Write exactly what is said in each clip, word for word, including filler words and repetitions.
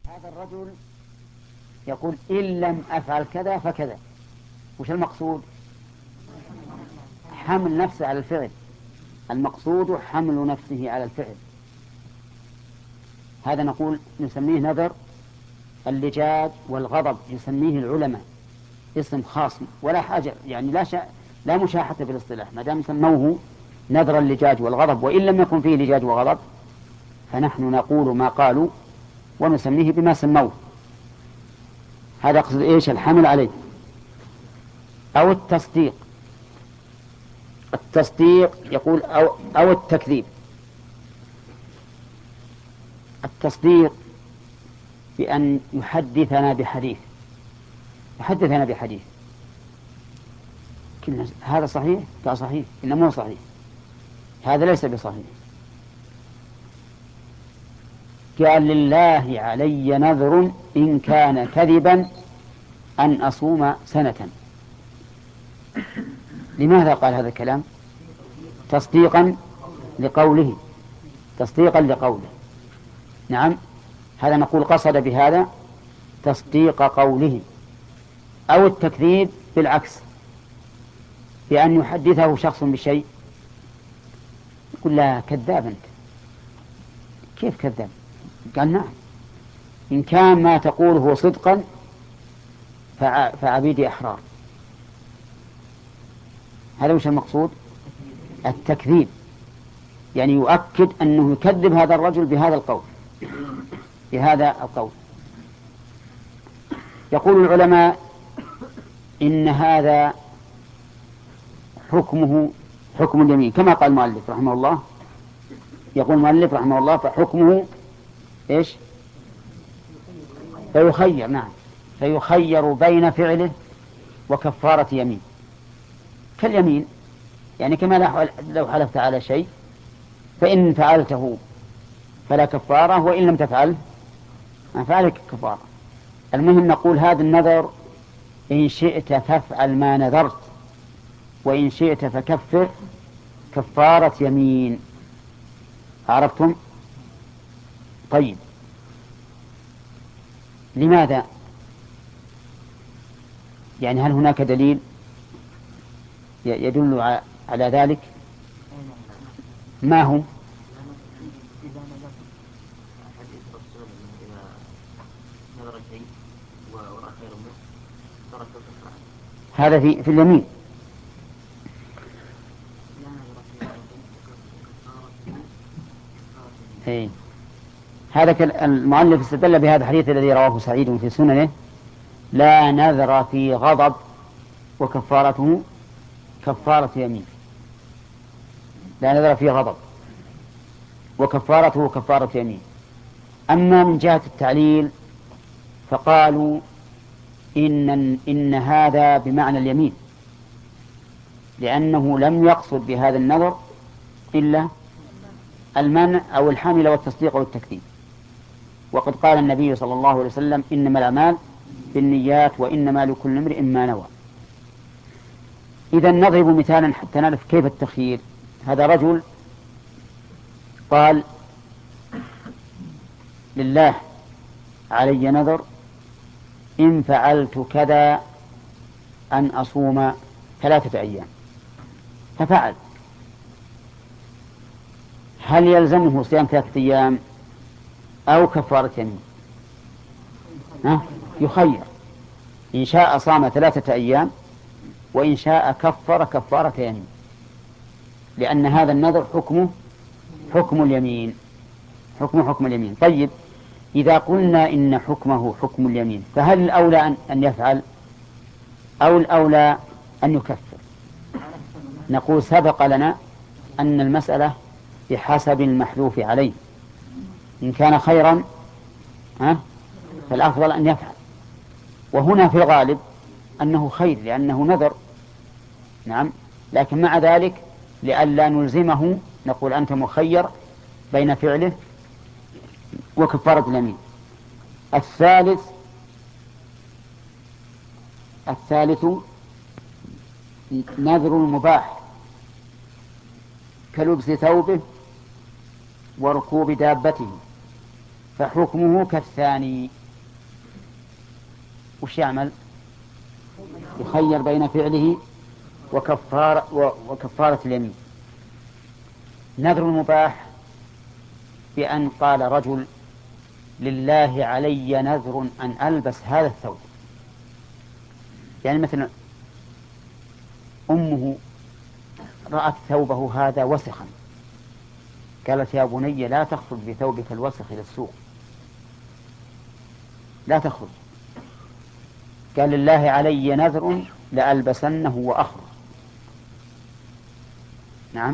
هذا الرجل يقول إن لم أفعل كذا فكذا، وش المقصود؟ حمل نفسه على الفعل، المقصود حمل نفسه على الفعل. هذا نقول نسميه نذر اللجاج والغضب، يسميه العلماء اسم خاص ولا حاجة، يعني لا شا... لا مشاحة في الاصطلاح، ما دام سموه نذر اللجاج والغضب، وإن لم يكن فيه لجاج وغضب فنحن نقول ما قالوا ونسميه بما سموه. هذا أقصد إيش؟ الحمل عليه أو التصديق. التصديق يقول أو, أو التكذيب. التصديق بأن يحدثنا بحديث، يحدثنا بحديث هذا صحيح؟ لا صحيح، إنه مو صحيح، هذا ليس بصحيح. قال لله علي نذر إن كان كذبا أن أصوم سنة. لماذا قال هذا الكلام؟ تصديقا لقوله، تصديقا لقوله. نعم، هذا نقول قصد بهذا تصديق قوله. أو التكذيب بالعكس، بأن يحدثه شخص بشيء يقول لا كذاب أنت. كيف كذاب؟ قال نعم، إن كان ما تقوله صدقا فعبيدي أحرار. هذا وش المقصود؟ التكذيب، يعني يؤكد أنه يكذب هذا الرجل بهذا القول، بهذا القول. يقول العلماء إن هذا حكمه حكم اليمين كما قال المؤلف رحمه الله. يقول المؤلف رحمه الله فحكمه إيش؟ فيخير. نعم، فيخير بين فعله وكفارة يمين، كاليمين، يعني كما لو حلفت على شيء فإن فعلته فلا كفارة، وإن لم تفعل فعليك كفارة. المهم نقول هذا النذر إن شئت فافعل ما نذرت، وإن شئت فكفر كفارة يمين. عرفتم؟ طيب، لماذا؟ يعني هل هناك دليل يدل على ذلك؟ ما هو؟ هذا في, في اليمين. إيه. هذا المؤلف استدل بهذا الحديث الذي رواه سعيد في سننه: لا نذر في غضب وكفارته كفارة يمين. لا نذر في غضب وكفارته كفارة يمين. أما من جهة التعليل فقالوا إن, إن هذا بمعنى اليمين، لأنه لم يقصد بهذا النذر إلا المنع أو الحمل والتصديق والتكذيب. وقد قال النبي صلى الله عليه وسلم: إنما الأعمال بالنيات وإنما لكل امرئ ما نوى. إذا نضرب مثالا حتى نعرف كيف التخيير. هذا رجل قال: لله علي نذر إن فعلت كذا أن أصوم ثلاثة أيام، ففعل. هل يلزمه صيام ثلاثة أيام أو كفارة يمين؟ يخير، إن شاء صام ثلاثة أيام وإن شاء كفر كفارة يمين، لأن هذا النذر حكمه حكم اليمين، حكمه حكم اليمين. طيب، إذا قلنا إن حكمه حكم اليمين فهل الأولى أن يفعل أو الأولى أن يكفر؟ نقول سبق لنا أن المسألة بحسب المحلوف عليه. إن كان خيرا فالأفضل أن يفعل، وهنا في الغالب أنه خير لأنه نذر. نعم، لكن مع ذلك لئلا نلزمه نقول أنت مخير بين فعله وكفارة اليمين. الثالث الثالث نذر المباح كلبس ثوبه وركوب دابته، فحكمه كالثاني. وش يعمل؟ يخير بين فعله وكفارة, وكفارة اليمين. نذر المباح بأن قال رجل لله علي نذر أن ألبس هذا الثوب، يعني مثلا أمه رأت ثوبه هذا وسخا، قالت يا بني لا تخرج بثوبك الوسخ إلى السوق، لا تخرج. قال لله علي نذر لألبسنه وأخرج. نعم.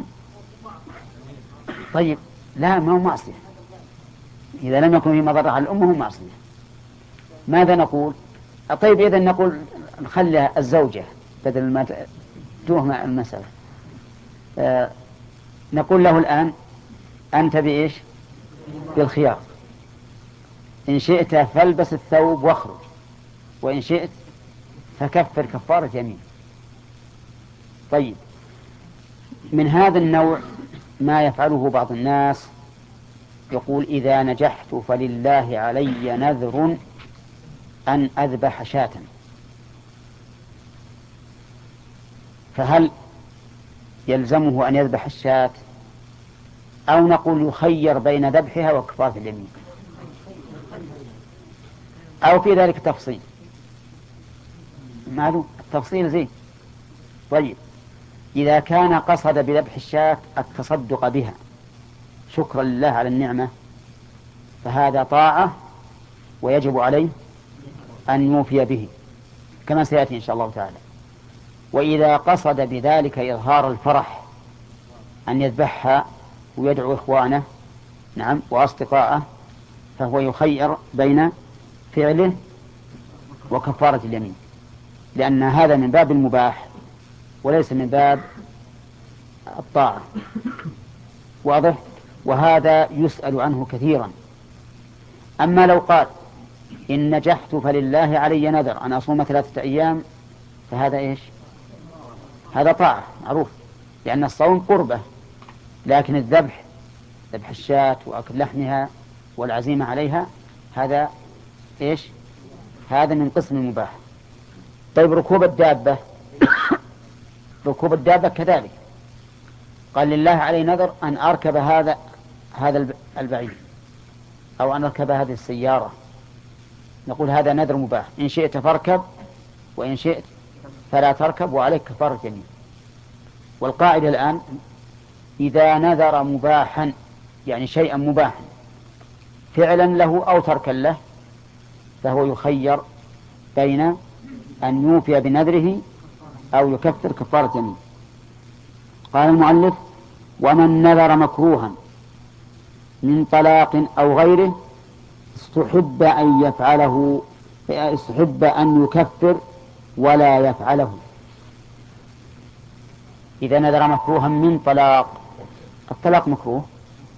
طيب لا، ما هو معصية، إذا لم يكن في مضرة على الأم هو معصية. ماذا نقول؟ طيب إذا نقول نخلي الزوجة بدل ما توهم المسألة. آه نقول له الآن أنت بإيش؟ بالخيار، إن شئت فالبس الثوب واخرج، وإن شئت فكفر كفارة يمين. طيب من هذا النوع ما يفعله بعض الناس، يقول إذا نجحت فلله علي نذر أن أذبح شاة، فهل يلزمه أن يذبح الشاة أو نقول يخير بين ذبحها وكفارة اليمين، أو في ذلك تفصيل؟ معلوم التفصيل زين. طيب إذا كان قصد بذبح الشاة التصدق بها شكرا لله على النعمة فهذا طاعة ويجب عليه أن يوفي به كما سيأتي إن شاء الله تعالى. وإذا قصد بذلك إظهار الفرح أن يذبحها ويدعو إخوانه نعم وأصدقائه فهو يخير بين فعله وكفارة اليمين، لأن هذا من باب المباح وليس من باب الطاعة. واضح؟ وهذا يسأل عنه كثيرا. أما لو قال إن نجحت فلله علي نذر أن أصوم ثلاثة أيام فهذا إيش؟ هذا طاعة معروف، لأن الصوم قربة، لكن الذبح ذبح الشاة وأكل لحمها والعزيمة عليها هذا إيش؟ هذا من قسم المباح. طيب ركوب الدابة ركوب الدابة كذلك، قال لله علي نذر أن أركب هذا هذا البعير أو أن أركب هذه السيارة، نقول هذا نذر مباح، إن شئت فاركب وإن شئت فلا تركب وعليك كفارة يمين. والقاعدة الآن إذا نذر مباحا يعني شيئا مباحا فعلا له أو تركا له فهو يخير بين أن يوفي بنذره أو يكفر كفارة يمين. قال المؤلف ومن نذر مكروها من طلاق أو غيره استحب أن يفعله استحب أن يكفر ولا يفعله. إذا نذر مكروها من طلاق، الطلاق مكروه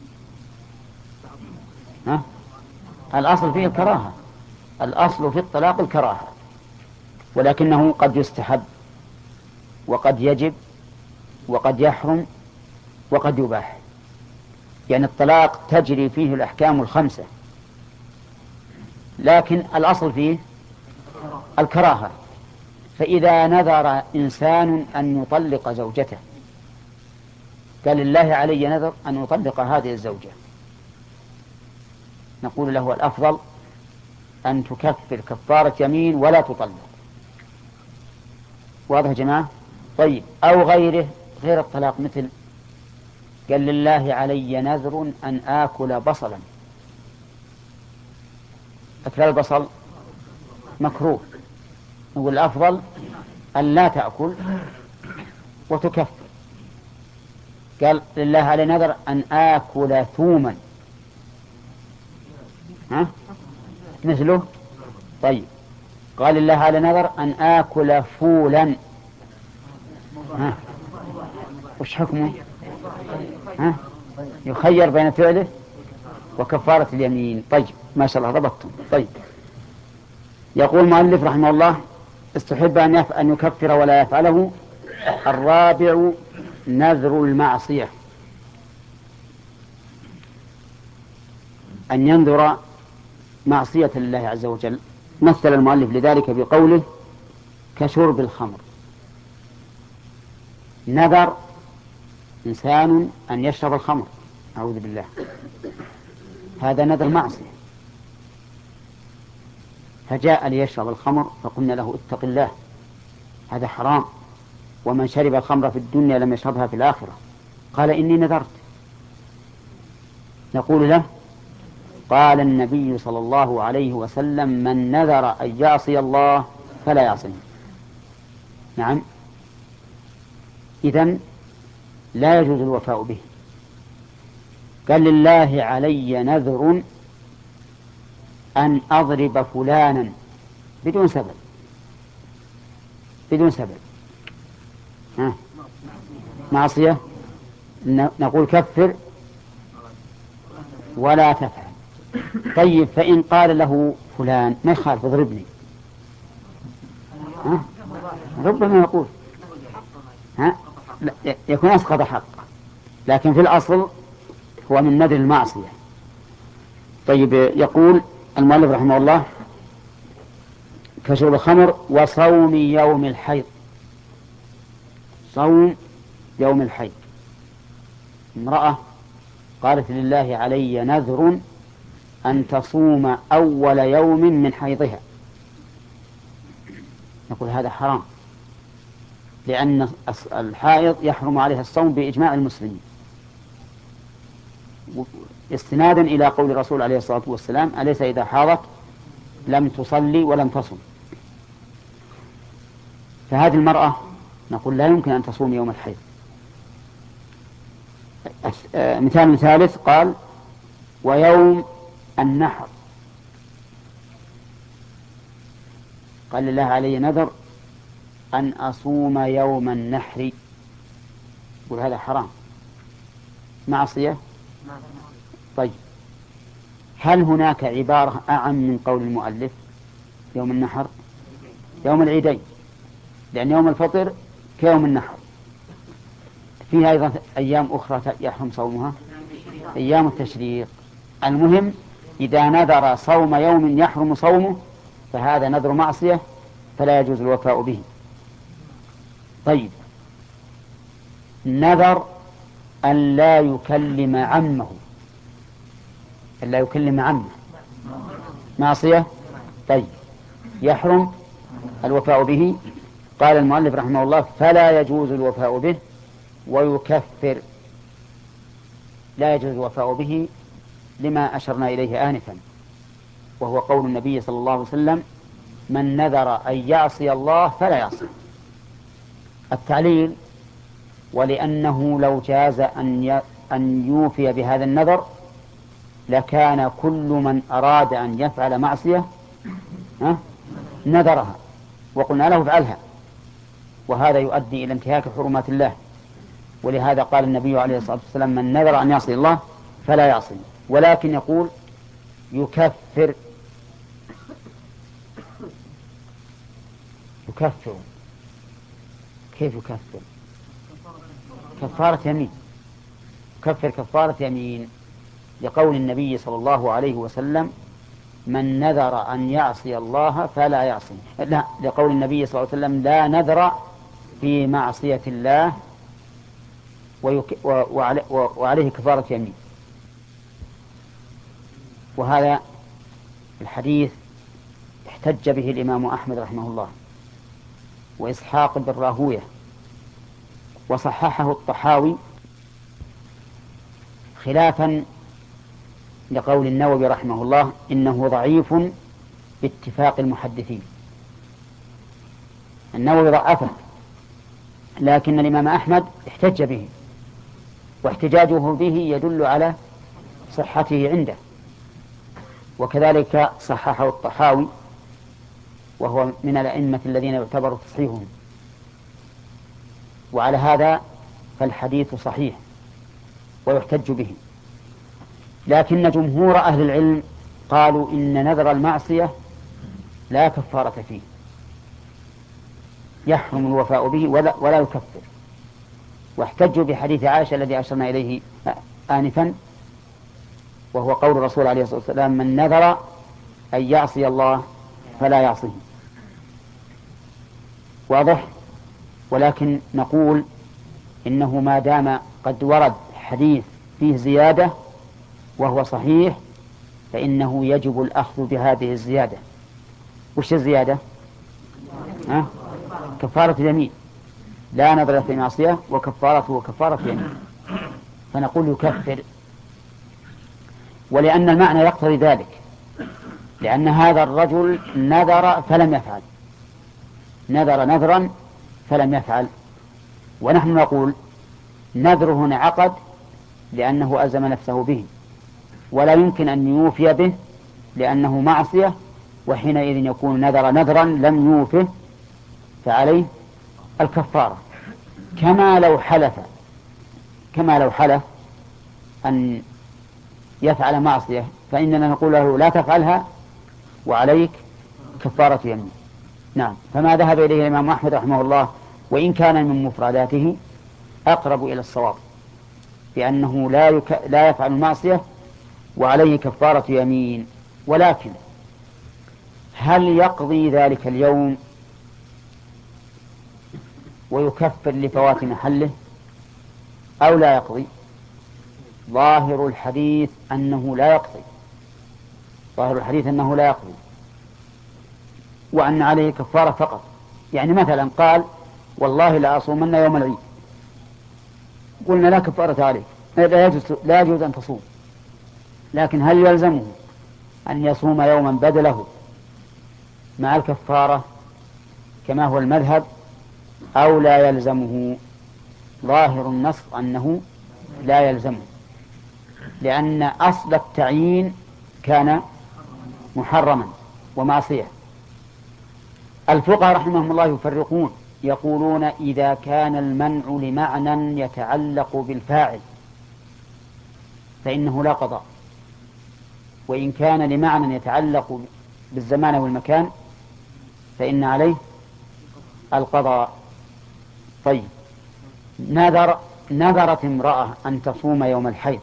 ها؟ الأصل فيه الكراهة، الأصل في الطلاق الكراهة، ولكنه قد يستحب وقد يجب وقد يحرم وقد يباح، يعني الطلاق تجري فيه الأحكام الخمسة، لكن الأصل فيه الكراهة. فإذا نذر إنسان أن يطلق زوجته قال لله علي نذر أن يطلق هذه الزوجة، نقول له الأفضل أن تكفر كفارة يمين ولا تطلق. واضح يا جماعة؟ طيب أو غيره غير الطلاق، مثل قال لله علي نذر أن آكل بصلا، أكل البصل مكروه، نقول الأفضل أن لا تأكل وتكفر. قال لله علي نذر أن آكل ثوما، ها مثله. طيب قال لله علي نذر أن آكل فولا، ها وش حكمه؟ ها يخير بين فعله وكفارة اليمين. طيب ما شاء الله ضبطتم. طيب يقول المؤلف رحمه الله استحب أن أن يكفر ولا يفعله. الرابع نذر المعصية، أن ينذر معصية الله عز وجل مثل المؤلف لذلك بقوله كشرب الخمر. نذر إنسان أن يشرب الخمر، أعوذ بالله، هذا نذر معصية، فجاء ليشرب الخمر فقلنا له اتق الله، هذا حرام، ومن شرب الخمر في الدنيا لم يشربها في الآخرة. قال إني نذرت. نقول له قال النبي صلى الله عليه وسلم من نذر أن يعصي الله فلا يعصيه. نعم، إذن لا يجوز الوفاء به. قال لله علي نذر أن أضرب فلانا بدون سبب، بدون سبب، ها معصية، نقول كفر ولا تفعل. طيب فإن قال له فلان ما يخالف اضربني، ها؟ ربما يقول ها؟ يكون أسقط حقه، لكن في الأصل هو من نذر المعصية. طيب يقول المؤلف رحمه الله كشرب الخمر وصوم يوم الحيض. صوم يوم الحيض، امرأة قالت لله علي نذر أن تصوم أول يوم من حيضها، نقول هذا حرام، لأن الحائض يحرم عليها الصوم بإجماع المسلمين، استنادا إلى قول الرسول عليه الصلاة والسلام أليس إذا حاضت لم تصلي ولم تصم. فهذه المرأة نقول لا يمكن أن تصوم يوم الحيض. مثال ثالث قال ويوم النحر، قال لله علي نذر أن أصوم يوم النحر، يقول هذا حرام، معصية. طيب هل هناك عبارة أعم من قول المؤلف يوم النحر؟ يوم العيدين، لأن يوم الفطر كيوم النحر، فيها أيضا أيام أخرى يحرم صومها، أيام التشريق. المهم إذا نذر صوم يوم يحرم صومه فهذا نذر معصية فلا يجوز الوفاء به. طيب نذر أن لا يكلم عمه، أن لا يكلم عمه معصية، طيب يحرم الوفاء به. قال المؤلف رحمه الله فلا يجوز الوفاء به ويكفر، لا يجوز الوفاء به لما أشرنا إليه آنفا، وهو قول النبي صلى الله عليه وسلم من نذر أن يعصي الله فلا يعصي. التعليل ولأنه لو جاز أن أن يوفي بهذا النذر لكان كل من أراد أن يفعل معصية نذرها وقلنا له افعلها، وهذا يؤدي إلى انتهاك حرمات الله. ولهذا قال النبي عليه الصلاة والسلام من نذر أن يعصي الله فلا يعصي، ولكن يقول يكفر، يكفر. كيف يكفر؟ كفارة يمين، يكفر كفارة يمين، لقول النبي صلى الله عليه وسلم من نذر أن يعصي الله فلا يعصي، لا، لقول النبي صلى الله عليه وسلم لا نذر في معصية الله ويك... وعلي... وعليه كفارة يمين. وهذا الحديث احتج به الإمام أحمد رحمه الله وإسحاق بن راهويه، وصححه الطحاوي خلافا لقول النووي رحمه الله إنه ضعيف باتفاق المحدثين. النووي ضعفه، لكن الإمام أحمد احتج به، واحتجاجه به يدل على صحته عنده، وكذلك صححه الطحاوي وهو من الأئمة الذين يعتبر تصحيحهم. وعلى هذا فالحديث صحيح ويحتج به، لكن جمهور أهل العلم قالوا إن نذر المعصية لا كفارة فيه، يحرم الوفاء به ولا, ولا يكفر، واحتجوا بحديث عائشة الذي أشرنا إليه آنفا، وهو قول الرسول عليه الصلاة والسلام من نذر أن يعصي الله فلا يعصيه. واضح؟ ولكن نقول إنه ما دام قد ورد حديث فيه زيادة وهو صحيح فإنه يجب الأخذ بهذه الزيادة. وش الزيادة؟ ها؟ كفارة اليمين، لا نظر في معصية وكفارته كفارة يمين، فنقول يكفر. ولأن المعنى يقتضي ذلك، لأن هذا الرجل نذر فلم يفعل، نذر نذرا فلم يفعل، ونحن نقول نذره انعقد لأنه ألزم نفسه به، ولا يمكن أن يوفي به لأنه معصية، وحينئذ يكون نذر نذرا لم يوفه فعليه الكفارة. كما لو حلف كما لو حلف أن يفعل معصية فإننا نقول له لا تفعلها وعليك كفارة يمين. نعم. فما ذهب إليه الإمام أحمد رحمه الله وإن كان من مفرداته أقرب إلى الصواب، بأنه لا, يك... لا يفعل المعصية وعليه كفارة يمين. ولكن هل يقضي ذلك اليوم ويكفر لفوات محله أو لا يقضي؟ ظاهر الحديث أنه لا يقضي، ظاهر الحديث أنه لا يقضي، وأن عليه كفارة فقط. يعني مثلا قال والله لا أصومن يوم العيد، قلنا لا كفارة عليه، لا يجوز, لا يجوز أن تصوم، لكن هل يلزمه أن يصوم يوما بدله مع الكفارة كما هو المذهب أو لا يلزمه؟ ظاهر النص أنه لا يلزمه، لأن أصل التعيين كان محرما ومعصية. الفقهاء رحمهم الله يفرقون، يقولون إذا كان المنع لمعنى يتعلق بالفاعل فإنه لا قضاء، وإن كان لمعنى يتعلق بالزمان والمكان فإن عليه القضاء. طيب، نذر نذرت امرأة أن تصوم يوم الحيض،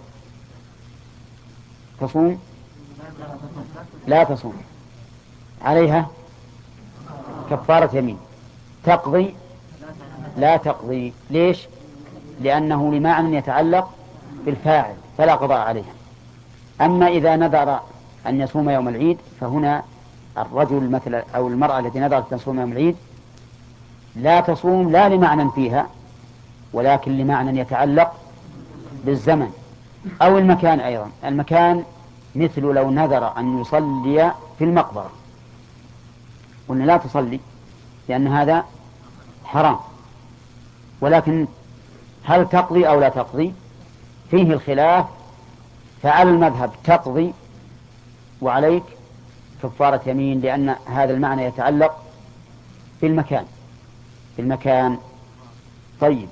تصوم؟ لا تصوم، عليها كفارة يمين. تقضي؟ لا تقضي. ليش؟ لأنه لمعنى يتعلق بالفاعل فلا قضاء عليها. أما إذا نذر أن يصوم يوم العيد فهنا الرجل مثل أو المرأة التي نذرت أن تصوم يوم العيد لا تصوم لا لمعنى فيها ولكن لمعنى يتعلق بالزمن أو المكان. أيضا المكان مثل لو نذر أن يصلي في المقبرة، قلنا لا تصلي لأن هذا حرام، ولكن هل تقضي أو لا تقضي فيه الخلاف. فعلى المذهب تقضي وعليك كفارة يمين، لأن هذا المعنى يتعلق بالمكان بالمكان. طيب،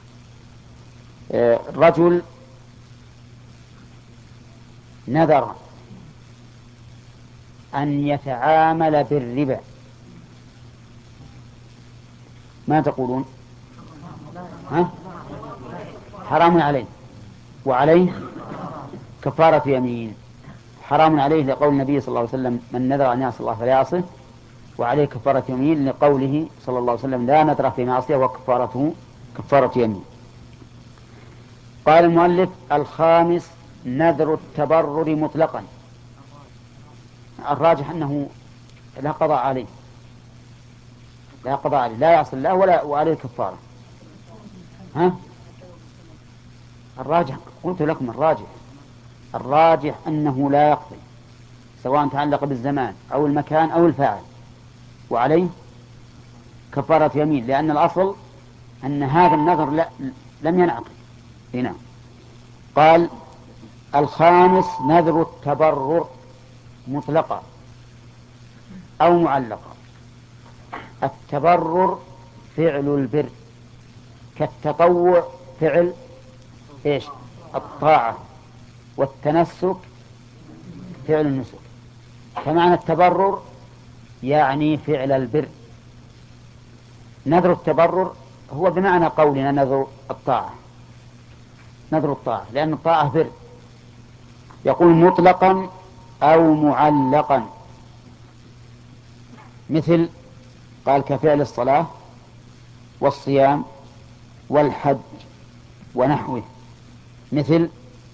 رجل نذر أن يتعامل بالربا، ما تقولون؟ ها؟ حرام عليه وعليه كفارة يمين. حرام عليه لقول النبي صلى الله عليه وسلم من نذر أن يعصي الله فلا يعصه، وعليه كفارة يمين لقوله صلى الله عليه وسلم لا نذر في معصية وكفارته كفارة يمين. قال المؤلف الخامس نذر التبرر مطلقا. الراجح أنه لا قضاء عليه، لا قضاء عليه، لا يعصي الله ولا وعليه كفارة. ها؟ الراجح قلت لكم الراجح الراجح أنه لا يقضي سواء تعلق بالزمان أو المكان أو الفاعل، وعليه كفارة يمين، لأن الأصل أن هذا النذر لا لم ينعقد هنا. قال الخامس نذر التبرر مطلقا أو معلقا. التبرر فعل البر، كالتطوع فعل إيش؟ الطاعة، والتنسك فعل النسك. فمعنى التبرر يعني فعل البر. نذر التبرر هو بمعنى قولنا نذر الطاعة، نذر الطاعة، لأن الطاعة بر. يقول مطلقا أو معلقا. مثل قال كفعل الصلاة والصيام والحج ونحوه، مثل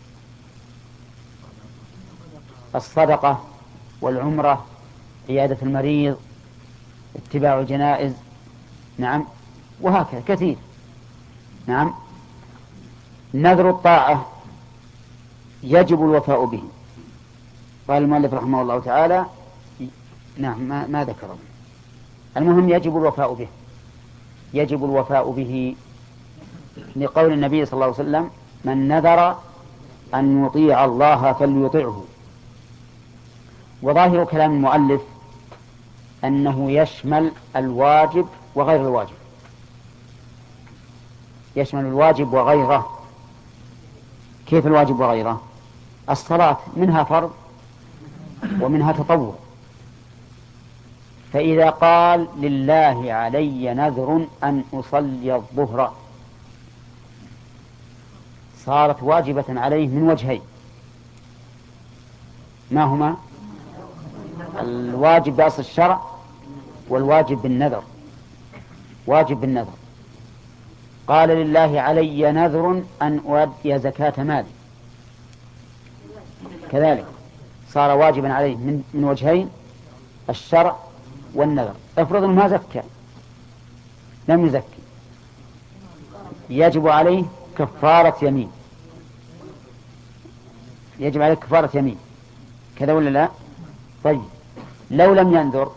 الصدقة والعمرة، عيادة المريض، اتباع الجنائز، نعم، وهكذا كثير. نعم. نذر الطاعة يجب الوفاء به. قال المؤلف رحمه الله تعالى نعم ما, ما ذكره، المهم يجب الوفاء به، يجب الوفاء به لقول النبي صلى الله عليه وسلم من نذر أن يطيع الله فليطعه. وظاهر كلام المؤلف أنه يشمل الواجب وغير الواجب، يشمل الواجب وغيره. كيف الواجب وغيره؟ الصلاة منها فرض ومنها تطوع، فإذا قال لله علي نذر أن أصلي الظهر صارت واجبة عليه من وجهين، ما هما؟ الواجب بأصل الشرع والواجب بالنذر. واجب بالنذر قال لله علي نذر أن أؤدي زكاة مالي، كذلك صار واجبا عليه من, من وجهين، الشرع والنذر. افرض ما زكى، لم يزكي، يجب عليه كفارة يمين، يجب عليه كفارة يمين، كذا ولا لا؟ طيب لو لم ينذر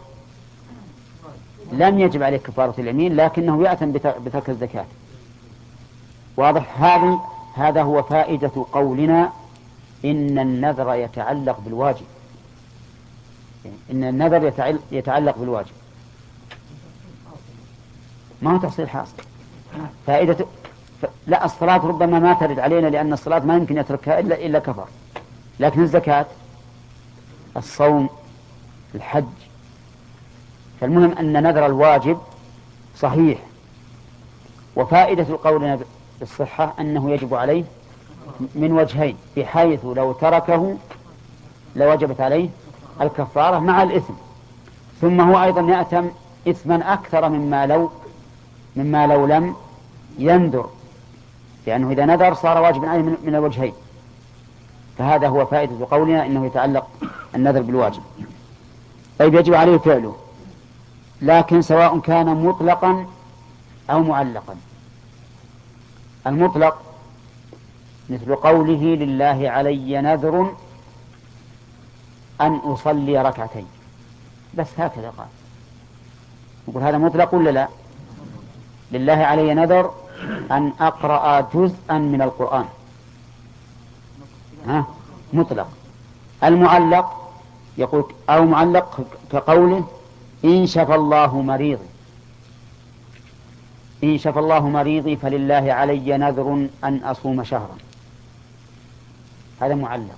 لم يجب عليه كفارة اليمين، لكنه يأثم بترك الزكاة. واضح؟ هذا هذا هو فائدة قولنا إن النذر يتعلق بالواجب، إن النذر يتعلق بالواجب، ما هو تحصيل حاصل. فائدة ف... لا، الصلاة ربما ما ترد علينا لأن الصلاة ما يمكن يتركها إلا إلا كفر، لكن الزكاة، الصوم، الحج. فالمهم أن نذر الواجب صحيح. وفائدة قولنا بالصحة أنه يجب عليه من وجهين، بحيث لو تركه لوجبت عليه الكفارة مع الإثم، ثم هو أيضا يأثم إثما أكثر مما لو مما لو لم ينذر، لأنه إذا نذر صار واجبا عليه من الوجهين. فهذا هو فائدة قولنا إنه يتعلق النذر بالواجب. طيب يجب عليه فعله، لكن سواء كان مطلقا أو معلقا. المطلق مثل قوله لله علي نذر أن أصلي ركعتين، بس هكذا قال، نقول هذا مطلق ولا لا؟ لله علي نذر أن أقرأ جزءا من القرآن، ها مطلق. المعلق يقول أو معلق كقوله إن شفى الله مريضي، إن شفى الله مريضي فلله علي نذر أن أصوم شهرا، هذا معلق.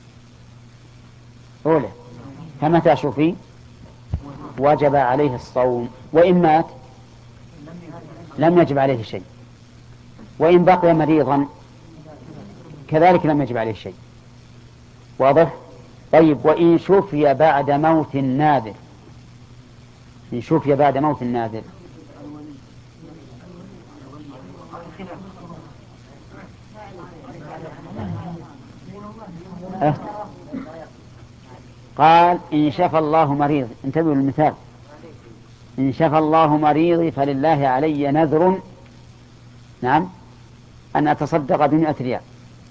أولى فمتى شفي وجب عليه الصوم، وإن مات لم يجب عليه شيء، وإن بقي مريضا كذلك لم يجب عليه شيء. واضح؟ طيب وإن شفي بعد موت الناذر، إن شفي بعد موت الناذر أه؟ قال إن شفى الله مريض، انتبهوا للمثال، إن شفى الله مريضي فلله علي نذر، نعم، أن أتصدق بمئة ريال،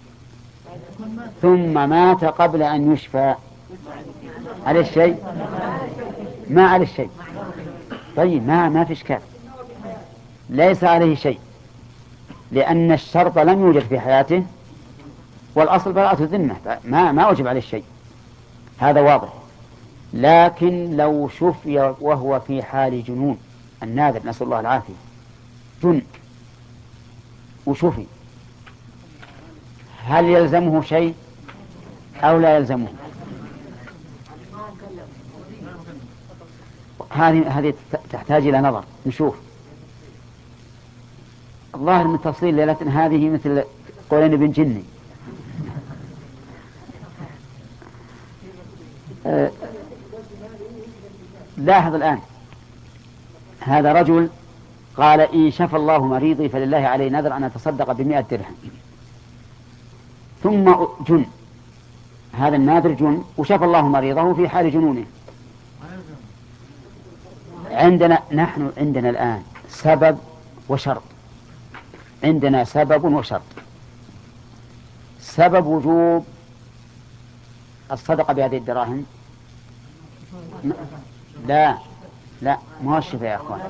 ثم مات قبل أن يشفى، على الشيء؟ ما على الشيء. طيب ما ما في إشكال، ليس عليه شيء، لأن الشرط لم يوجد في حياته، والأصل براءة الذمة، ما ما وجب عليه شيء، هذا واضح. لكن لو شفي وهو في حال جنون، الناذر نسأل الله العافية، جن وشفي، هل يلزمه شيء أو لا يلزمه؟ هذه هذه تحتاج إلى نظر، نشوف. الظاهر من تفصيل ليلة هذه مثل قولين ابن جني. لاحظ الآن، هذا رجل قال إن شفى الله مريضي فلله عليه نذر أن أتصدق بمئة درهم، ثم جن، هذا الناذر جن وشفى الله مريضه في حال جنونه. عندنا نحن عندنا الآن سبب وشرط، عندنا سبب وشرط. سبب وجوب الصدقة بهذه الدراهم، لا لا ما هو الشفاء يا أخوان،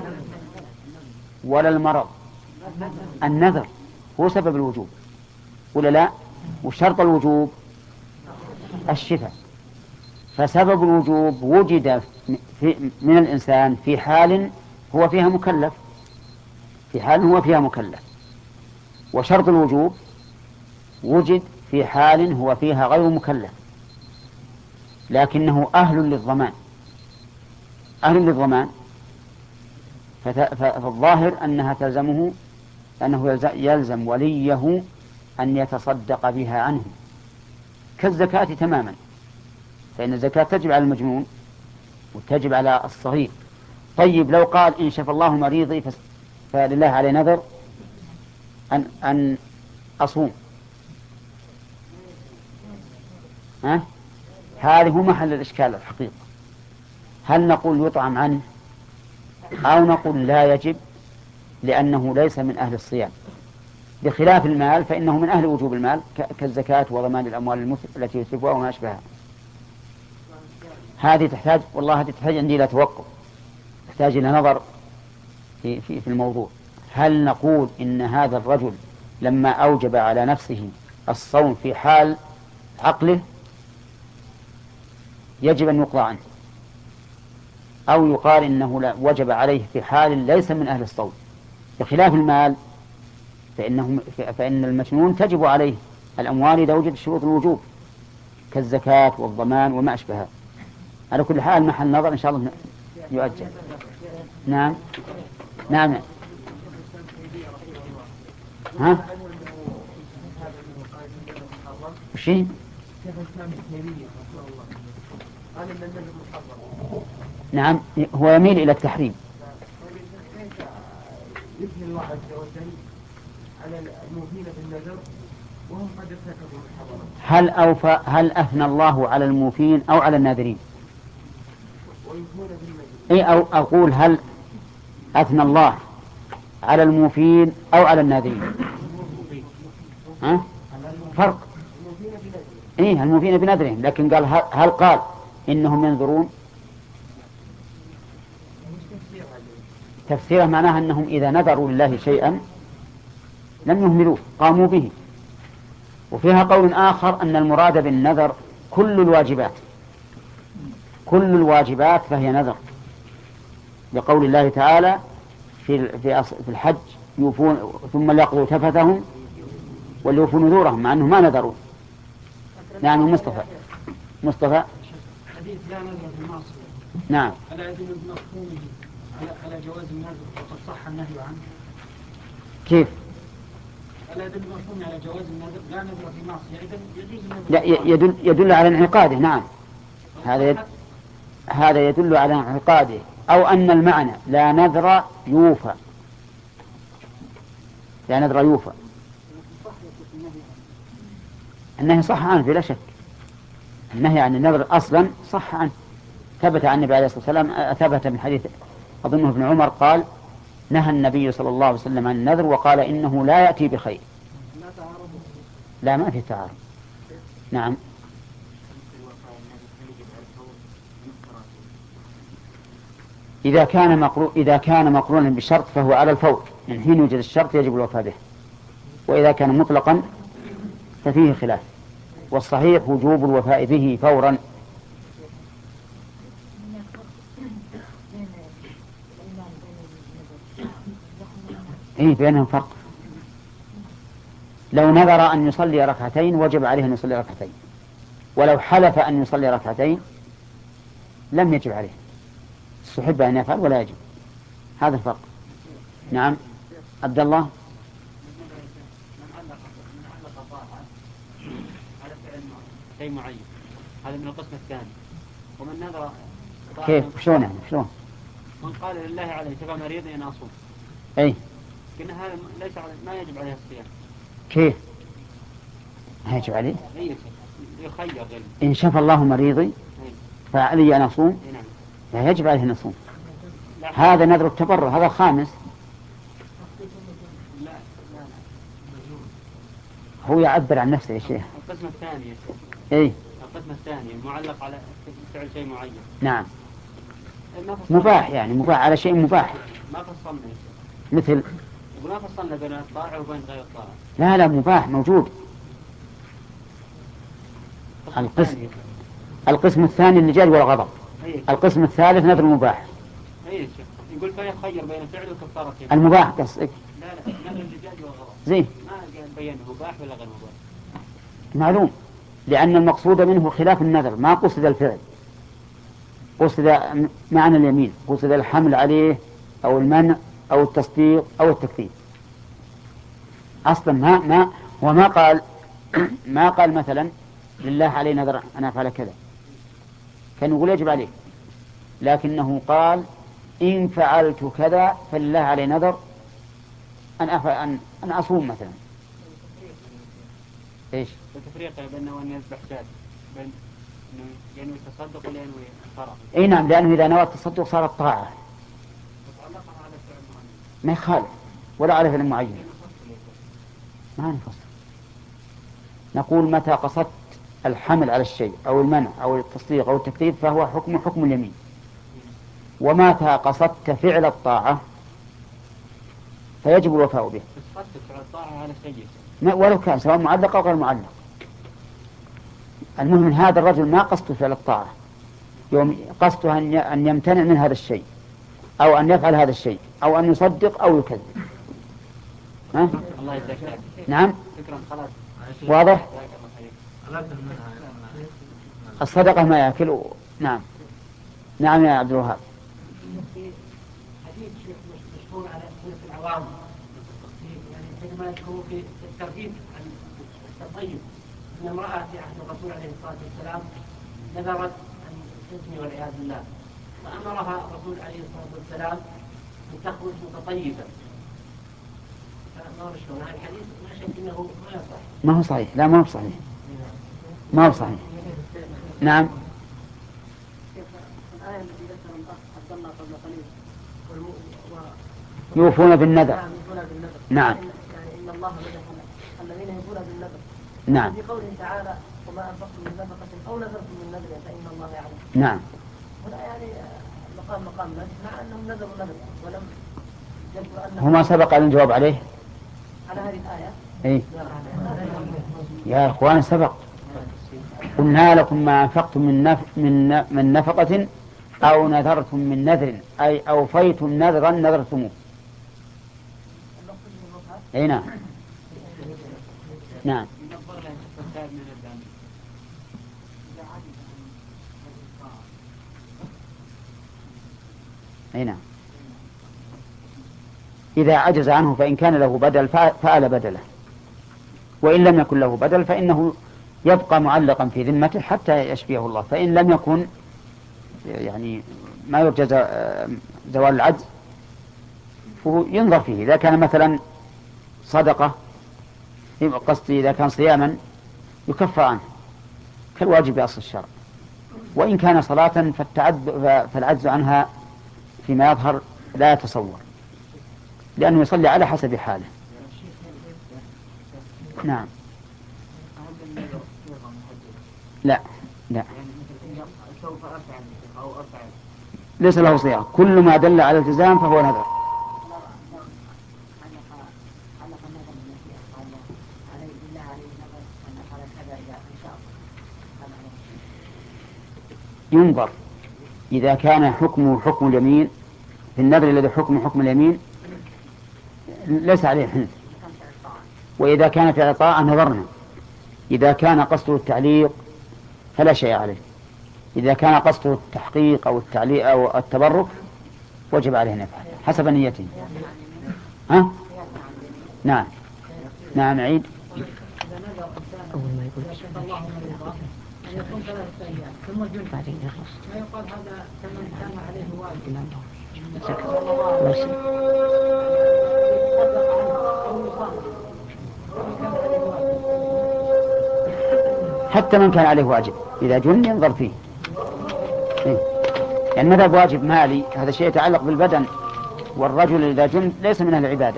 ولا المرض، النذر هو سبب الوجوب ولا لا؟ وشرط الوجوب الشفاء. فسبب الوجوب وجد في من الإنسان في حال هو فيها مكلف، في حال هو فيها مكلف. وشرط الوجوب وجد في حال هو فيها غير مكلف لكنه أهل للضمان، أهل للضمان. فالظاهر أنها تلزمه، أنه يلزم وليه أن يتصدق بها عنه كالزكاة تماما، فإن الزكاة تجب على المجنون وتجب على الصغير. طيب لو قال إن شفى الله مريضي فلله عليه نذر أن, أن أصوم، ها؟ هذه هو محل الإشكال الحقيقة. هل نقول يطعم عنه أو نقول لا يجب لأنه ليس من أهل الصيام، بخلاف المال فإنه من أهل وجوب المال كالزكاة وضمان الأموال التي يتلفها وما أشبهها. هذه تحتاج، والله هذه تحتاج عندي إلى توقف، تحتاج إلى نظر في, في, في الموضوع. هل نقول إن هذا الرجل لما أوجب على نفسه الصوم في حال عقله يجب أن يقضى عنه، أو يقال إنه وجب عليه في حال ليس من أهل الصوم، بخلاف المال فإنه فإن المجنون تجب عليه الأموال إذا وجد شروط الوجوب كالزكاة والضمان وما أشبهها. على كل حال محل نظر إن شاء الله يؤجل. نعم نعم ها وشي نعم هو يميل إلى التحريم. يثني الله عز وجل على الموفين بالنذر وهم قد ارتكبوا الحرام. هل أوفى هل أثنى الله على الموفين أو على الناذرين؟ أي أو أقول هل أثنى الله على الموفين أو على الناذرين؟ ها؟ فرق. إيه الموفين بنذرهم، لكن قال هل قال إنهم ينذرون؟ تفسيره معناها أنهم إذا نذروا لله شيئا لم يهملوه قاموا به. وفيها قول آخر أن المراد بالنذر كل الواجبات، كل الواجبات فهي نذر، لقول الله تعالى في في في الحج يوفون ثم ليقضوا تفثهم وليوفوا نذورهم، مع أنه ما نذروا. نعم مصطفى مصطفى حديث لا نذر في المعصية. نعم. ألا يدل بمفهومه على جواز النذر وقد صح النهي عنه؟ كيف؟ ألا يدل بمفهومه على جواز النذر لا نذر في معصية إذن يجوز النذر؟ لا يدل يدل على انعقاده. نعم هذا يد... هذا يدل على انعقاده، أو أن المعنى لا نذر يوفى، لا نذر يوفى. النهي صح عنه بلا شك، النهي عن النذر أصلا صح عنه، ثبت عن النبي عليه الصلاة والسلام، ثبت من حديث أظنه ابن عمر قال نهى النبي صلى الله عليه وسلم عن النذر وقال إنه لا يأتي بخير. لا ما في تعارض. نعم. إذا كان مقرون إذا كان مقرونا بالشرط فهو على الفور، يعني حين يوجد الشرط يجب الوفاء به، وإذا كان مطلقا ففيه خلاف، والصحيح وجوب الوفاء به فورا. إيه بينهم فرق. لو نذر أن يصلي ركعتين وجب عليه أن يصلي ركعتين، ولو حلف أن يصلي ركعتين لم يجب عليه، استحب أن يفعل ولا يجب. هذا الفرق. نعم عبد الله. شيء معين هذا من القسم الثاني. ومن نذر كيف شلون يعني شلون؟ من قال لله عليه تبع مريض أن أصوم. أي. قلنا هذا ليس على ما يجب عليه الصيام. كيف؟ ما يجب عليه؟ أي يخير. إن شفى الله مريضي فعلي أن أصوم. نعم. لا يجب عليه أن أصوم. هذا نذر التبرع، هذا الخامس. لا لا هو يعبر عن نفسه يا شيخ. القسم الثاني يا شيخ. إيه. القسم الثاني معلق على فعل شيء معين. نعم. مباح يعني مباح على شيء مباح. ما فصلنا يا شيخ. مثل. وما فصلنا بين الطاعة وبين غير الطاعة. لا لا مباح موجود. القسم القسم الثاني اللجاج والغضب. القسم الثالث نذر مباح. أي شيخ. يقول فيخير بين فعل وكفارة. المباح قصدك. لا لا نذر اللجاج والغضب. زين. ما قال بينه مباح ولا غير مباح. معلوم. لأن المقصود منه خلاف النذر، ما قصد الفعل، قصد معنى اليمين، قصد الحمل عليه أو المنع أو التصديق أو التكذيب. أصلا ما ما هو ما قال ما قال مثلا لله علي نذر أنا أفعل كذا، كان يقول يجب عليك، لكنه قال إن فعلت كذا فلله علي نذر أن أفعل أن أن أصوم مثلا. إيش؟ التفريق بينه وأن يذبح شاة، بين إنه ينوي التصدق ولا ينوي الفرق. أي نعم، لأنه إذا نوى التصدق صارت طاعة. ما يخالف ولا على فعل معين. ما نفصل. نقول متى قصدت الحمل على الشيء أو المنع أو التصديق أو التكذيب فهو حكم حكم اليمين. ومتى قصدت فعل الطاعة فيجب الوفاء به. قصدت فعل الطاعة على الشيء ولو كان سواء معلق أو غير معلق. المهم من هذا الرجل ما قصده فعل الطاعة، يوم قصده أن يمتنع من هذا الشيء أو أن يفعل هذا الشيء أو أن يصدق أو يكذب. ها؟ الله يجزاك. نعم. شكرا خلاص. واضح. الصدقة ما يأكل و... نعم. نعم يا عبد الوهاب. حديث مشهور على ألسنة العوام يعني حينما يذكروا في الترغيب عن التطيب أن امرأة في عهد الرسول عليه الصلاة والسلام نذرت أن تزني والعياذ بالله، فأمرها الرسول عليه الصلاة والسلام أن تخرج متطيبة. فما شلون هذا الحديث ما شك أنه ما يصح. ما هو صحيح. لا ما هو صحيح. ما هو صحيح. نعم. الآية التي ذكر قدمنا قبل قليل يوفون بالنذر. نعم. يعني إن الله الذين يوفون بالنذر. نعم. في قوله تعالى وما أنفقتم من نفقة أو نذرتم من نذر فإن الله يعلم. نعم. هنا يعني مقام مقام نذر مع أنهم نذروا نذر ولم يذكر أنه. هو ما سبق أن الجواب عليه. على هذه الآية. إيه. يا إخوان سبق. قلنا لكم ما أنفقتم من نف... من من نفقة أو نذرتم من نذر أي أوفيتم نذرا نذرتموه. أي نعم. نعم. أي نعم. إذا عجز عنه فإن كان له بدل فعل بدله، وإن لم يكن له بدل فإنه يبقى معلقا في ذمته حتى يشفيه الله. فإن لم يكن يعني ما يرجى زوال العجز فهو ينظر فيه. إذا كان مثلا صدقة قصدي إذا كان صياما يكفى عنه كالواجب بأصل الشرع، وإن كان صلاة فالعجز عنها فيما يظهر لا يتصور، لأنه يصلي على حسب حاله. نعم. لا لا ليس له صيغة، كل ما دل على الالتزام فهو نذر. ينظر إذا كان حكمه حكم اليمين في النذر الذي حكمه حكم اليمين ليس عليه حنث، وإذا كان في طاعة نظرنا. إذا كان قصده التعليق فلا شيء عليه، إذا كان قصده التحقيق أو التعليق أو التبرك وجب عليه نفعل حسب نيته. ها؟ نعم. نعم عيد. يكون ثلاثة أيام ثم الجنة ما يقال هذا كمن كان عليه واجب حتى من كان عليه واجب إذا جن ينظر فيه. إيه؟ يعني مذهب واجب مالي هذا شيء يتعلق بالبدن، والرجل إذا جن ليس من أهل العبادة.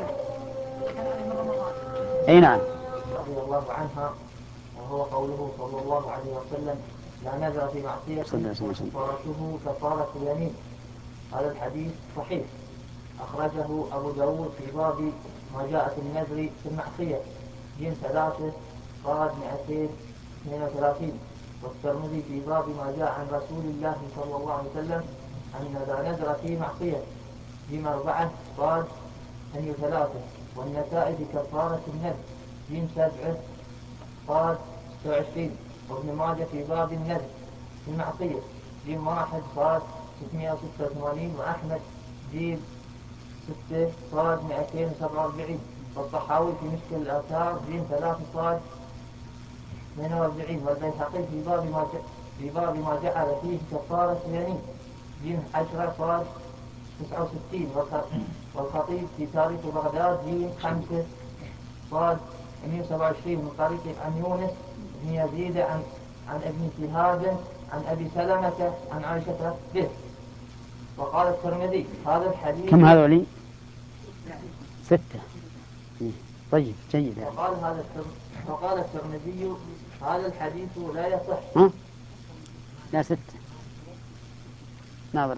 أي نعم. رضي الله عنها وهو قوله صلى الله عليه وسلم لا نذر في معصية كفارته كفارة اليمين. هذا الحديث صحيح أخرجه أبو داود في باب ما جاء في النذر في المعصية جيم ثلاثة صاد مئتين اثنين وثلاثين، والترمذي في باب ما جاء عن رسول الله صلى الله عليه وسلم أن لا نذر في معصية جيم أربعة صاد ثانية ثلاثة، والنسائي بكفارة النذر جيم سبعة صاد ستة وعشرين، وابن ماجه في باب النذر في المعصية جيم واحد صاد ستمائة وستة وثمانين، وأحمد جيم ستة صاد مئتين وسبعة وأربعين، والطحاوي في مشكل الآثار جيم ثلاثة صاد اثنين وأربعين، والبيهقي في باب ما في باب ما جعل فيه كفارة اليمين جيم عشرة صاد تسعة وستين، والخطيب في تاريخ بغداد جيم خمسة صاد مئة وسبعة وعشرين من طريق عن يونس بن يزيد عن عن ابن شهاب عن أبي سلمة عن عائشة به. وقال الترمذي هذا الحديث كم هذولي؟ ستة. طيب جيد. وقال هذا وقال الترمذي هذا الحديث لا يصح. ها؟ لا ستة. ناظر.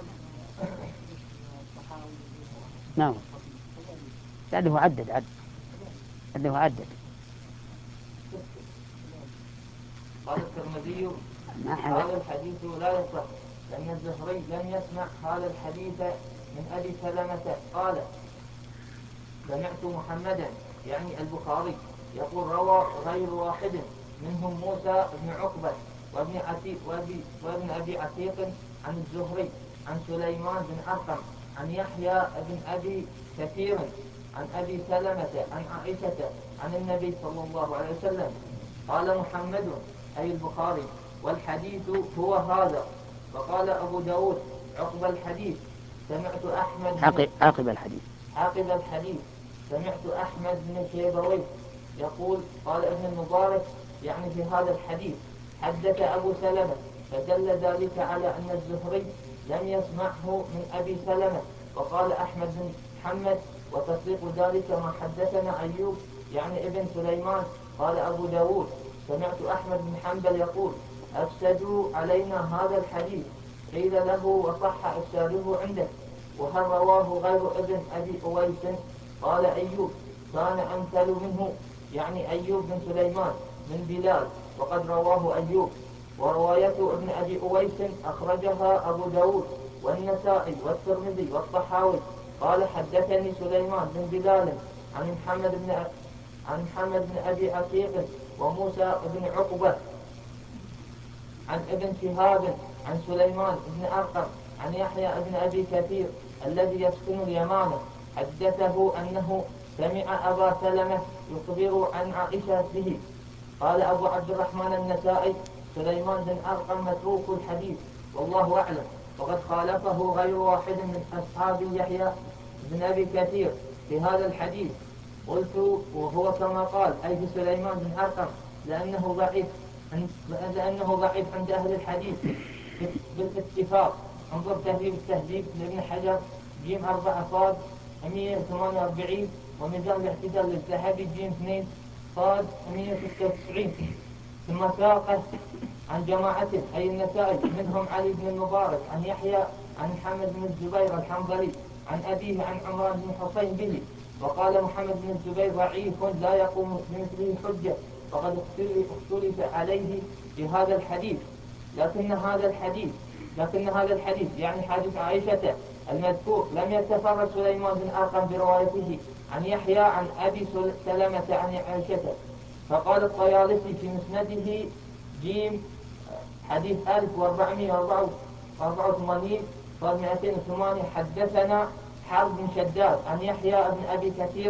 ناظر. لأنه عدد عدد. لأنه عدد. قال الترمذي هذا الحديث لا يصح لأن الزهري لم يسمع هذا الحديث من أبي سلمة قال سمعت محمدا يعني البخاري يقول روى غير واحد منهم موسى بن عقبة وابن عتيق وابن أبي عتيق عن الزهري عن سليمان بن أرقم عن يحيى بن أبي كثير عن أبي سلمة عن عائشة عن النبي صلى الله عليه وسلم قال محمد أي البخاري والحديث هو هذا. وقال أبو داود عقب الحديث سمعت أحمد عقب, عقب الحديث عقب الحديث سمعت أحمد بن شيبوي يقول قال ابن المبارك يعني في هذا الحديث حدث أبو سلمة، فدل ذلك على أن الزهري لم يسمعه من أبي سلمة. وقال أحمد بن محمد وتصديق ذلك ما حدثنا أيوب يعني ابن سليمان. قال أبو داود سمعت أحمد بن حنبل يقول أفسدوا علينا هذا الحديث، قيل له وصح إفساده عندك وهل رواه غير ابن أبي أويس؟ قال أيوب كان أمثل منه يعني أيوب بن سليمان من بلال وقد رواه أيوب. ورواية ابن أبي أويس أخرجها أبو داود والنسائي والترمذي والطحاوي. قال حدثني سليمان بن بلال عن محمد بن عن محمد بن أبي عتيق وموسى بن عقبة عن ابن شهاب عن سليمان بن أرقم عن يحيى بن أبي كثير الذي يسكن اليمامة حدثه أنه سمع أبا سلمة يخبر عن عائشة به. قال أبو عبد الرحمن النسائي سليمان بن أرقم متروك الحديث والله أعلم، وقد خالفه غير واحد من أصحاب يحيى بن أبي كثير في هذا الحديث. قلت وهو كما قال أي في سليمان بن أرقم لأنه ضعيف لأنه ضعيف عند أهل الحديث بالاتفاق. انظر تهذيب التهذيب لابن حجر جيم أربعة صاد مئة وثمانية وأربعين، وميزان الاعتدال للذهبي جيم اثنين صاد مئة وستة وتسعين. ثم ساقه عن جماعته أي النسائي منهم علي بن المبارك عن يحيى عن محمد بن الزبير الحنظلي عن أبيه عن عمران بن حسين به. وقال محمد بن الزبير ضعيف لا يقوم بمثله حجة فقد اختلف عليه في هذا الحديث. لكن هذا الحديث لكن هذا الحديث يعني حديث عائشة المذكور لم يتفرد سليمان بن أرقم بروايته عن يحيى عن أبي سلمة عن عائشة. فقال الطيالسي في مسنده جيم حديث ألف وأربعمائة وأربعة وثمانين صار مئتين وثمانية حدثنا حرب بن شداد عن يحيى بن أبي كثير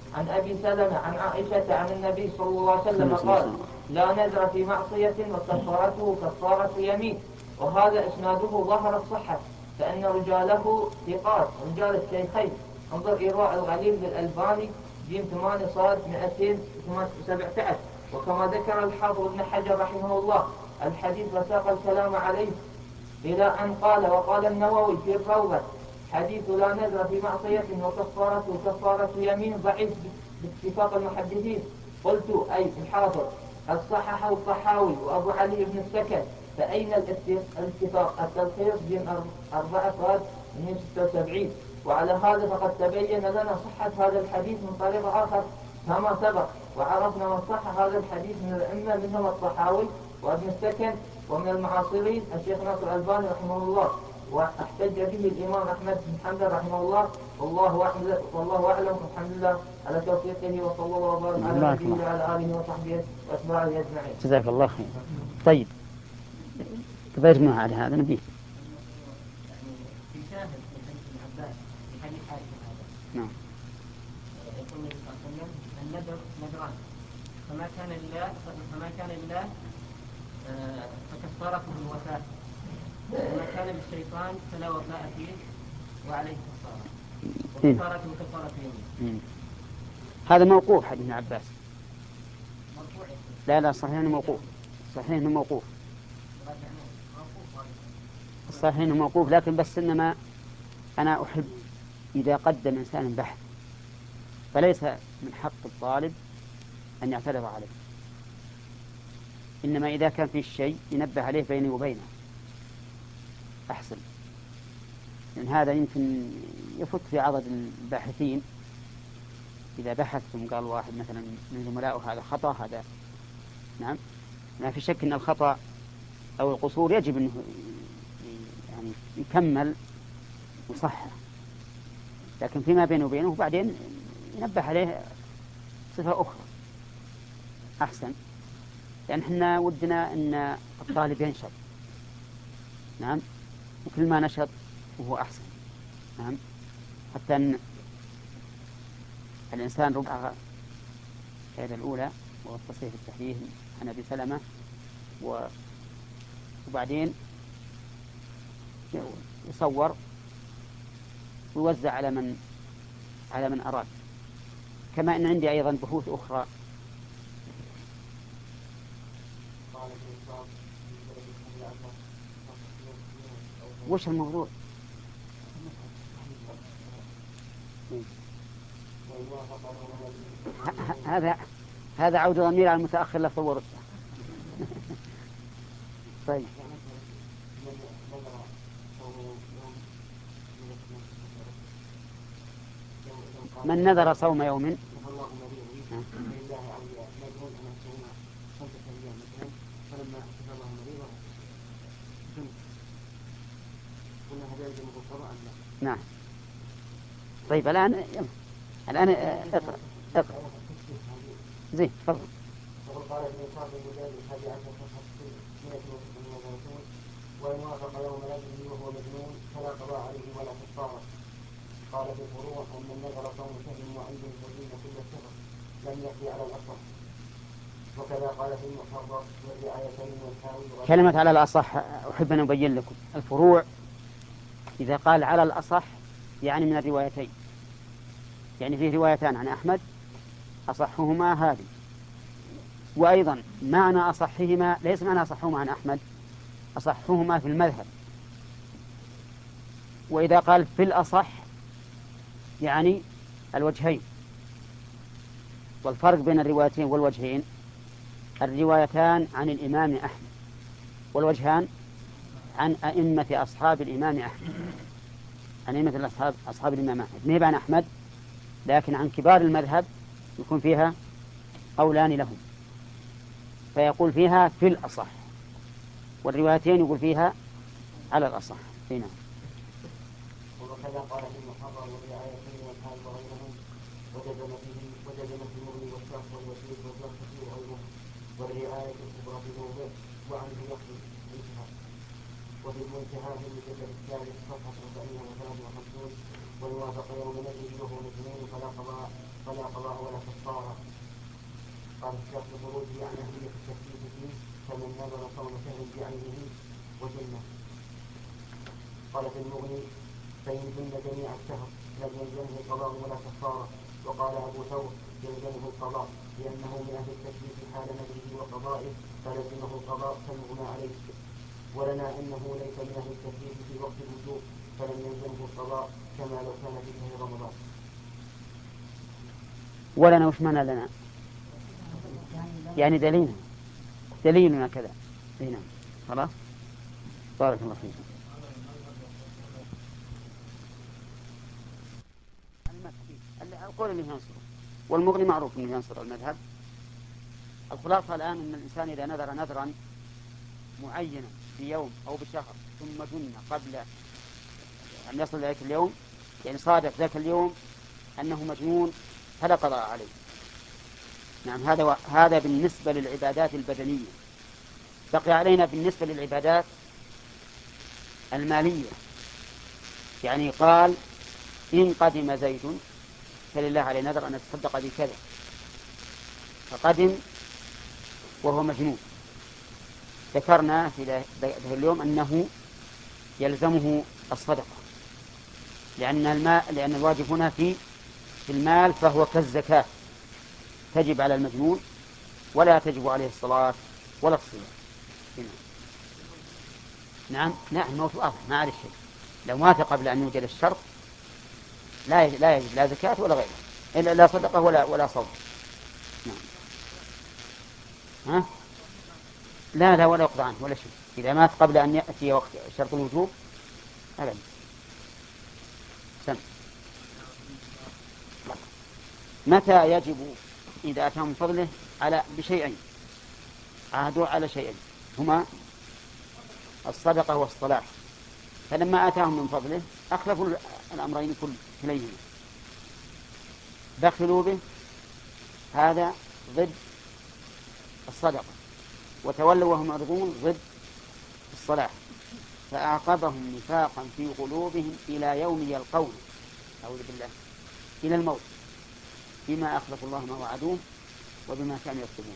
عن أبي سلمة عن عائشة عن النبي صلى الله عليه وسلم قال لا نذر في معصية وكفارته كفارة يمين. وهذا إسناده ظهر الصحة فإن رجاله ثقات رجال الشيخين. انظر إيواء الغليل للألباني جيم ثمانية صاد مئتين وسبعة عشر. وكما ذكر الحافظ ابن حجر رحمه الله الحديث وساق الكلام عليه إلى أن قال وقال النووي في الروضة حديث لا نذر في معصية وكفارته كفارة يمين ضعيف باتفاق المحدثين. قلت أي الحافظ الصححه الطحاوي وأبو علي بن السكن فأين الاتفاق؟ التلخيص بين أربعة صاد من ستة وسبعين. وعلى هذا فقد تبين لنا صحة هذا الحديث من طريق آخر كما سبق وعرفنا من صح هذا الحديث من الأئمة منهم الطحاوي وابن السكن ومن المعاصرين الشيخ ناصر الألباني رحمه الله واحتج به الإمام أحمد بن حنبل رحمه الله. والله أعلم والله أعلم والحمد لله على توفيقه وصلى الله وبارك على نبينا وعلى آله وصحبه وأتباعه أجمعين. جزاك الله خير. طيب تباركنا على هذا نبي. في شاهد من حديث ابن عباس في حديث حاتم هذا. نعم. يقول النبي صلى الله عليه وسلم النذر نذران فما كان لله فما كان لله فكفارته الوفاة وما كان للشيطان فلا وفاء فيه وعليه كفارة وكفارته كفارة يمين. هذا موقوف حديث ابن عباس. مرفوع. لا لا صحيح انه موقوف. صحيح انه موقوف. صحيح انه موقوف لكن بس انما انا احب اذا قدم انسان بحث فليس من حق الطالب ان يعترض عليه، انما اذا كان في شيء ينبه عليه بيني وبينه احسن، لان هذا يمكن يفت في عضد الباحثين. اذا بحثتم قال واحد مثلا من زملائه هذا خطأ هذا نعم، ما في شك ان الخطأ او القصور يجب انه يعني يكمل وصحة، لكن فيما بينه وبينه بعدين ينبه عليه صفة أخرى أحسن، لأن احنا ودنا أن الطالب ينشط نعم، وكل ما نشط وهو أحسن نعم، حتى أن الإنسان ربع الشهادة الأولى والتصحيح الصحيح عن أبي سلمة وبعدين يصور ويوزع على من على من أراد. كما أن عندي أيضا بحوث أخرى. وش الموضوع؟ هذا هذا عود ضمير على المتأخر لا صور. طيب من نذر صوم يوم نعم. طيب الآن الآن اقرأ اقرأ زين تفضل. قال ابن صاحب المجاهد الحادي عشر وإن وافق يوم نذره وهو مجنون فلا قضاء عليه ولا كفارة. قال في الفروع أن من نذر صوم شهر معين يزيد كل الشهر لم يأتي على الأصح، وكذا قال في المحرر والرعايتين والحاوي. كلمة على الأصح أحب أن أبين لكم الفروع. إذا قال على الأصح يعني من الروايتين، يعني فيه روايتان عن أحمد أصحهما هذه، وأيضا معنى أصحهما ليس معنى أصحهما عن أحمد، أصحهما في المذهب. وإذا قال في الأصح يعني الوجهين. والفرق بين الروايتين والوجهين الروايتان عن الإمام أحمد والوجهان عن أئمة أصحاب الإمام أحمد، عن أئمة الأصحاب أصحاب الإمام أحمد، ما هي عن أحمد لكن عن كبار المذهب يكون فيها قولان لهم، فيقول فيها في الأصح، والروايتين يقول فيها على الأصح. هنا وكذا قال في المحرر والرعايتين والحال وغيرهم وجزم فيه وجزم في المغني والشرح والوسيط والزرقشي وغيرهم والرعاية الكبرى في موضع وعنه يقضي انتهى. وفي المنتهى في المجلد الثالث صفحة أربعمائة وثلاثة وخمسين والوافق يوم نجده وهو مجنون فلا قضاء فلا قضاء ولا كفارة. قال الشيخ بخروجه عن أهلية التثبيت فيه فمن نظر صوم شهر بعينه وجنة. قال في المغني فإن جن جميع الشهر لم يلزمه قضاء ولا كفارة. وقال أبو ثور يلزمه القضاء لأنه من أهل التثبيت حال نذره وقضائه فلزمه القضاء كالمغنى عليه. ولنا أنه ليس من أهل التثبيت في وقت الوجوب فلم يلزمه القضاء كما لو كان في شهر رمضان. ولنا وش معنى لنا؟ يعني دليلنا دليلنا كذا. هنا خلاص بارك الله فيكم. القول اللي ينصر والمغني معروف انه ينصر المذهب. الخلاصة الآن أن الإنسان إذا نذر نذرا معينا في يوم أو بشهر ثم جن قبل أن يصل ذلك اليوم، يعني صادف ذاك اليوم أنه مجنون فلا قضاء عليه. نعم هذا هذا بالنسبة للعبادات البدنية. بقي علينا بالنسبة للعبادات المالية. يعني قال إن قدم زيد فلله عليه نذر أن يتصدق بكذا، فقدم وهو مجنون. ذكرنا في ذلك اليوم أنه يلزمه الصدقة لأن الماء لأن الواجب هنا في في المال فهو كالزكاة تجب على المجنون ولا تجب عليه الصلاة ولا الصيام. نعم نعم موت واضح ما عليه شيء. لو مات قبل أن يوجد الشرط لا يجب لا يجب لا زكاة ولا غيره إلا لا صدقة ولا ولا صوم. نعم. ها؟ لا لا ولا يقضى عنه ولا شيء إذا مات قبل أن يأتي وقت شرط الوجوب أبدا. سم. متى يجب إذا أتى من فضله على بشيئين عهدوا على شيئين هما الصدقة والصلاة، فلما آتاهم من فضله أخلفوا الأمرين كليهما. بخلوا به هذا ضد الصدقة، وتولوا وهم معرضون ضد الصلاة، فأعقبهم نفاقا في قلوبهم إلى يوم يلقون أعوذ بالله إلى الموت بما أخلفوا الله ما وعدوه وبما كانوا يكتبون.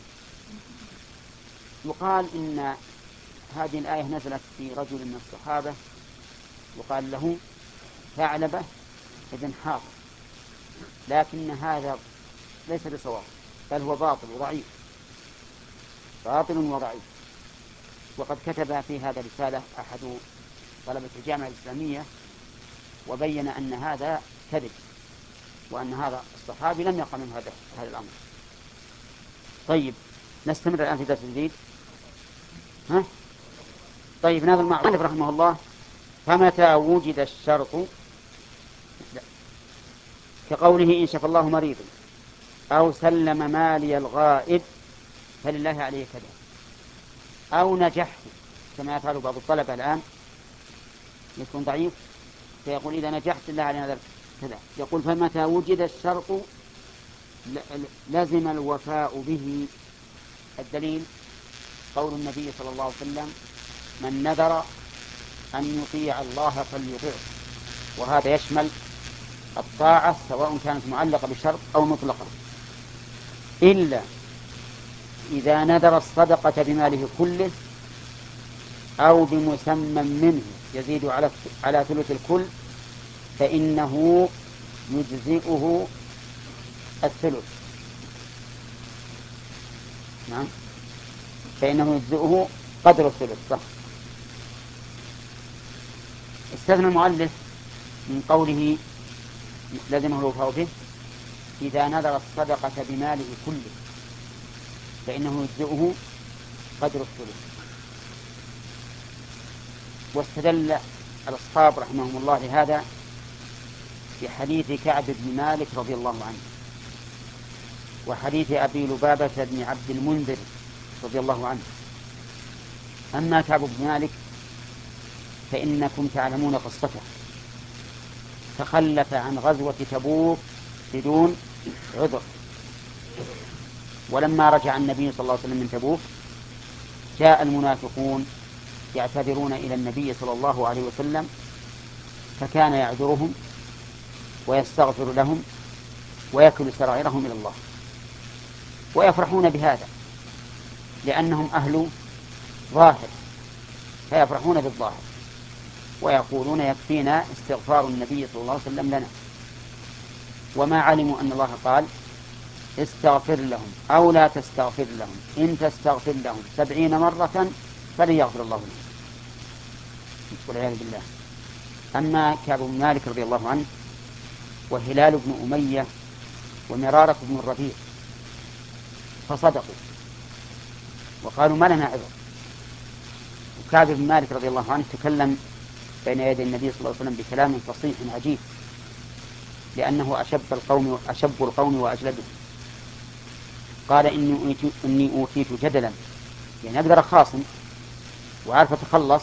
يقال إن هذه الآية نزلت في رجل من الصحابة وقال له ثعلبة ابن حاطب، لكن هذا ليس بصواب بل هو باطل وضعيف باطل وضعيف. وقد كتب في هذا رسالة أحد طلبة الجامعة الإسلامية وبين أن هذا كذب وأن هذا الصحابي لم يقع منه هذا هذا الأمر. طيب نستمر الآن في درس جديد. ها؟ طيب ناظر المعروف رحمه الله فمتى وجد الشرط لا. كقوله إن شفى الله مريضا أو سلم مالي الغائب فلله عليه كذا، أو نجحت كما يفعل بعض الطلبة الآن يكون ضعيف فيقول إذا نجحت لله عليه هذا كذا. يقول فمتى وجد الشرط لزم الوفاء به. الدليل قول النبي صلى الله عليه وسلم من نذر أن يطيع الله فليطيعه، وهذا يشمل الطاعة سواء كانت معلقة بشرط أو مطلقة، إلا إذا نذر الصدقة بماله كله أو بمسمى منه يزيد على على ثلث الكل فإنه يجزئه الثلث. نعم فإنه يجزئه قدر الثلث. صح. استثنى المؤلف من قوله لازمه الوفاء به إذا نذر الصدقة بماله كله فإنه يجزئه قدر الثلث. واستدل الأصحاب رحمهم الله لهذا في حديث كعب بن مالك رضي الله عنه وحديث أبي لبابة بن عبد المنذر رضي الله عنه. أما كعب بن مالك فإنكم تعلمون قصته، تخلف عن غزوة تبوك بدون عذر، ولما رجع النبي صلى الله عليه وسلم من تبوك جاء المنافقون يعتذرون إلى النبي صلى الله عليه وسلم فكان يعذرهم ويستغفر لهم ويكل سرائرهم إلى الله، ويفرحون بهذا لأنهم أهل ظاهر، فيفرحون بالظاهر ويقولون يكفينا استغفار النبي صلى الله عليه وسلم لنا، وما علموا أن الله قال استغفر لهم أو لا تستغفر لهم إن تستغفر لهم سبعين مرة فلن يغفر الله لهم، والعياذ بالله. أما كعب بن مالك رضي الله عنه وهلال بن أمية ومرارة بن الربيع فصدقوا وقالوا ما لنا عذر. وكعب بن مالك رضي الله عنه تكلم بين يدي النبي صلى الله عليه وسلم بكلام فصيح عجيب، لأنه أشب القوم أشب القوم وأجلدهم. قال إني أوتيت, إني أوتيت جدلا، يعني أقدر أخاصم وعارف أتخلص،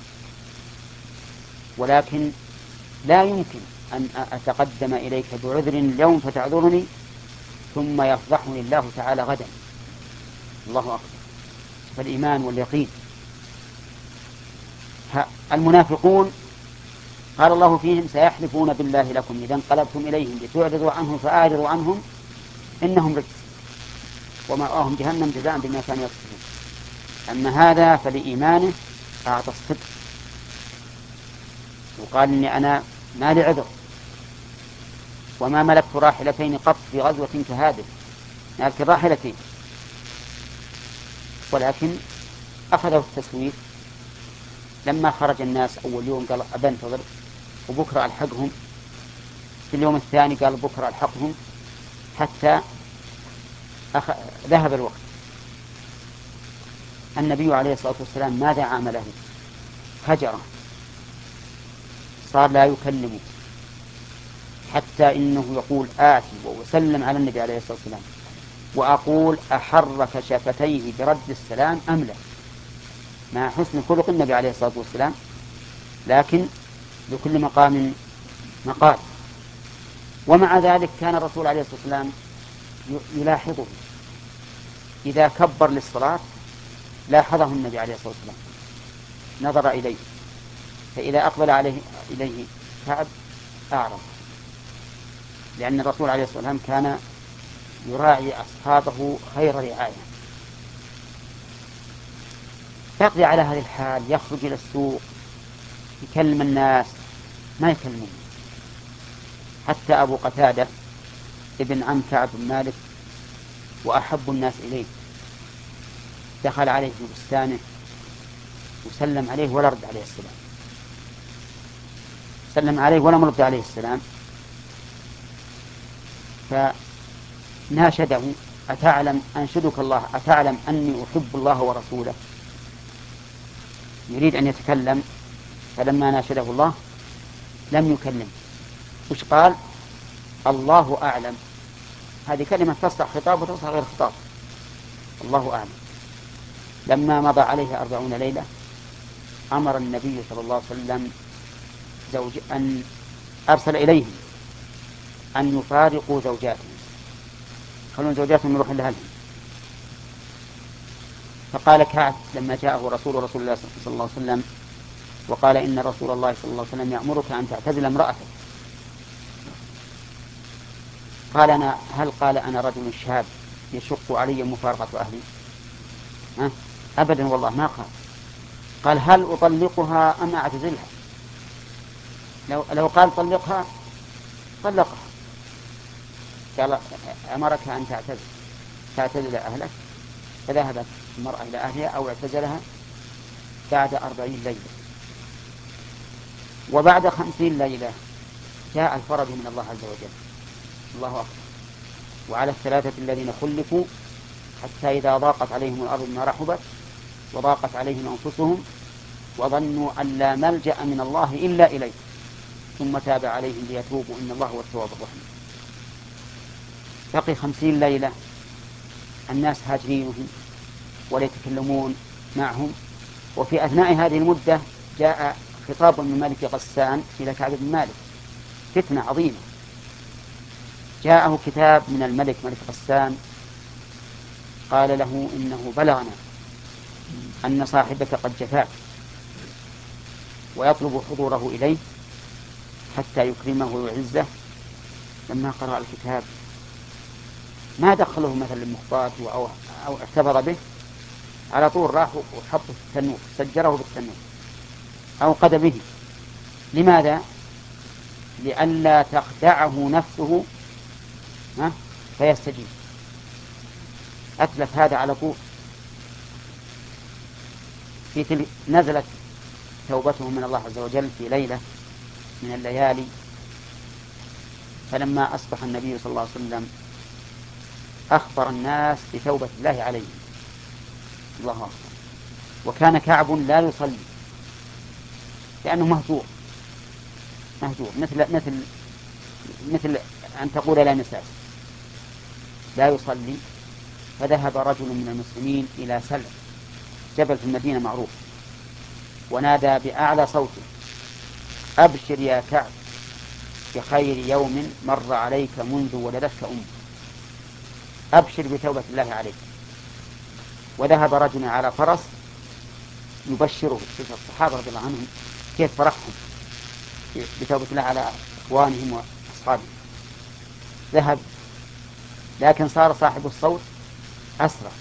ولكن لا يمكن أن أتقدم إليك بعذر اليوم فتعذرني ثم يفضحني الله تعالى غدا. الله أكبر. فالإيمان واليقين. المنافقون قال الله فيهم سيحلفون بالله لكم إذا انقلبتم إليهم لتعرضوا عنهم فأعرضوا عنهم إنهم رجس ومأواهم جهنم جزاء بما كانوا يكسبون. أما هذا فلإيمانه أعطى الصدق وقال إني أنا ما لي عذر وما ملكت راحلتين قط في غزوة كهذه، لكن راحلتين، ولكن أخذه التسويف. لما خرج الناس أول يوم قال أبنتظر وبكرة ألحقهم، في اليوم الثاني قال بكرة ألحقهم، حتى أخ... ذهب الوقت. النبي عليه الصلاة والسلام ماذا عامله؟ هجره، صار لا يكلمه، حتى إنه يقول آتي وأسلم على النبي عليه الصلاة والسلام وأقول أحرك شفتيه برد السلام أم لا، مع حسن خلق النبي عليه الصلاة والسلام، لكن لكل مقام مقال. ومع ذلك كان الرسول عليه الصلاة والسلام يلاحظه إذا كبر للصلاة، لاحظه النبي عليه الصلاة والسلام نظر إليه، فإذا أقبل عليه إليه كعب أعرض، لأن الرسول عليه الصلاة والسلام كان يراعي أصحابه خير رعاية. يقضي على هذه الحال، يخرج إلى السوق يكلم الناس ما يكلمون. حتى أبو قتادة ابن عم كعب بن مالك وأحب الناس إليه دخل عليه في بستانه وسلم عليه ولا رد عليه السلام، سلم عليه ولم يرد عليه السلام، فناشده أتعلم أنشدك الله أتعلم أني أحب الله ورسوله، يريد أن يتكلم، فلما ناشده الله لم يكلم. وش قال؟ الله أعلم. هذه كلمة تصلح خطاب وتصلح غير خطاب. الله أعلم. لما مضى عليه أربعون ليلة أمر النبي صلى الله عليه وسلم زوج أن أرسل إليهم أن يفارقوا زوجاتهم، خلون زوجاتهم يروحون لأهلهم. فقال كعب لما جاءه رسول رسول الله صلى الله عليه وسلم وقال إن رسول الله صلى الله عليه وسلم يأمرك أن تعتزل امرأتك، قال أنا هل قال أنا رجل شاب يشق علي مفارقة أهلي؟ أه؟ أبدا والله ما قال. قال هل أطلقها أم أعتزلها؟ لو, لو قال طلقها طلقها. قال أمرك أن تعتزل تعتزل أهلك، فذهبت المرأة إلى أهلها أو اعتزلها بعد أربعين ليلة. وبعد خمسين ليلة جاء الفرج من الله عز وجل. الله أكبر. وعلى الثلاثة الذين خلفوا حتى إذا ضاقت عليهم الأرض بما رحبت وضاقت عليهم أنفسهم وظنوا أن لا ملجأ من الله إلا إليه ثم تاب عليهم ليتوبوا إن الله هو التواب الرحيم. بقي خمسين ليلة الناس هاجرينهم ولا يتكلمون معهم، وفي أثناء هذه المدة جاء خطاب من ملك غسان إلى كعب بن مالك، فتنة عظيمة. جاءه كتاب من الملك ملك غسان قال له إنه بلغنا أن صاحبك قد جفاك ويطلب حضوره إليه حتى يكرمه ويعزه، لما قرأ الكتاب ما دخله مثلا المخبات أو, أو اعتبر به، على طول راح وحطه في التنور، سجره بالتنور أو قد به. لماذا؟ لئلا تخدعه نفسه فيستجيب. أتلف هذا على طول. في تل... نزلت توبته من الله عز وجل في ليلة من الليالي، فلما أصبح النبي صلى الله عليه وسلم أخبر الناس بتوبة الله عليه. الله أكبر. وكان كعب لا يصلي لأنه مهجور مهجور مثل مثل مثل أن تقول لا مساس، لا يصلي. فذهب رجل من المسلمين إلى سلع، جبل في المدينة معروف، ونادى بأعلى صوته: أبشر يا كعب بخير يوم مر عليك منذ ولدتك أمك، أبشر بتوبة الله عليك. وذهب رجل على فرس يبشره. شوف الصحابة رضي الله عنهم كيف فرحهم بتوبة الله على إخوانهم وأصحابهم. ذهب، لكن صار صاحب الصوت أسرع،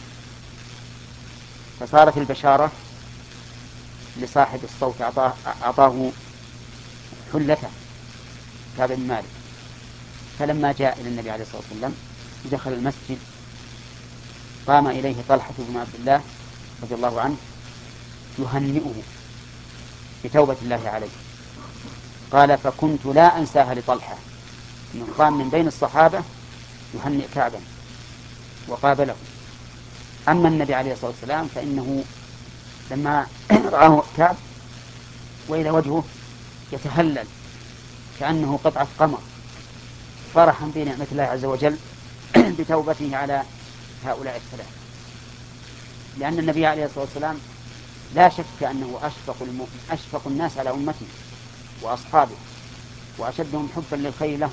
فصارت البشارة لصاحب الصوت، أعطاه, أعطاه حلته كعب بن مالك. فلما جاء إلى النبي عليه الصلاة والسلام دخل المسجد، قام إليه طلحة بن عبد الله رضي الله عنه يهنئه بتوبة الله عليه. قال: فكنت لا أنساها لطلحة، إنه قام من بين الصحابة يهنئ كعبا وقابله. أما النبي عليه الصلاة والسلام فإنه لما رآه كعب وإلى وجهه يتهلل كأنه قطعة قمر، فرحا بنعمة الله عز وجل بتوبته على هؤلاء الثلاثة. لأن النبي عليه الصلاة والسلام لا شك أنه أشفق, الم... أشفق الناس على أمته وأصحابه وأشدهم حبا للخير لهم.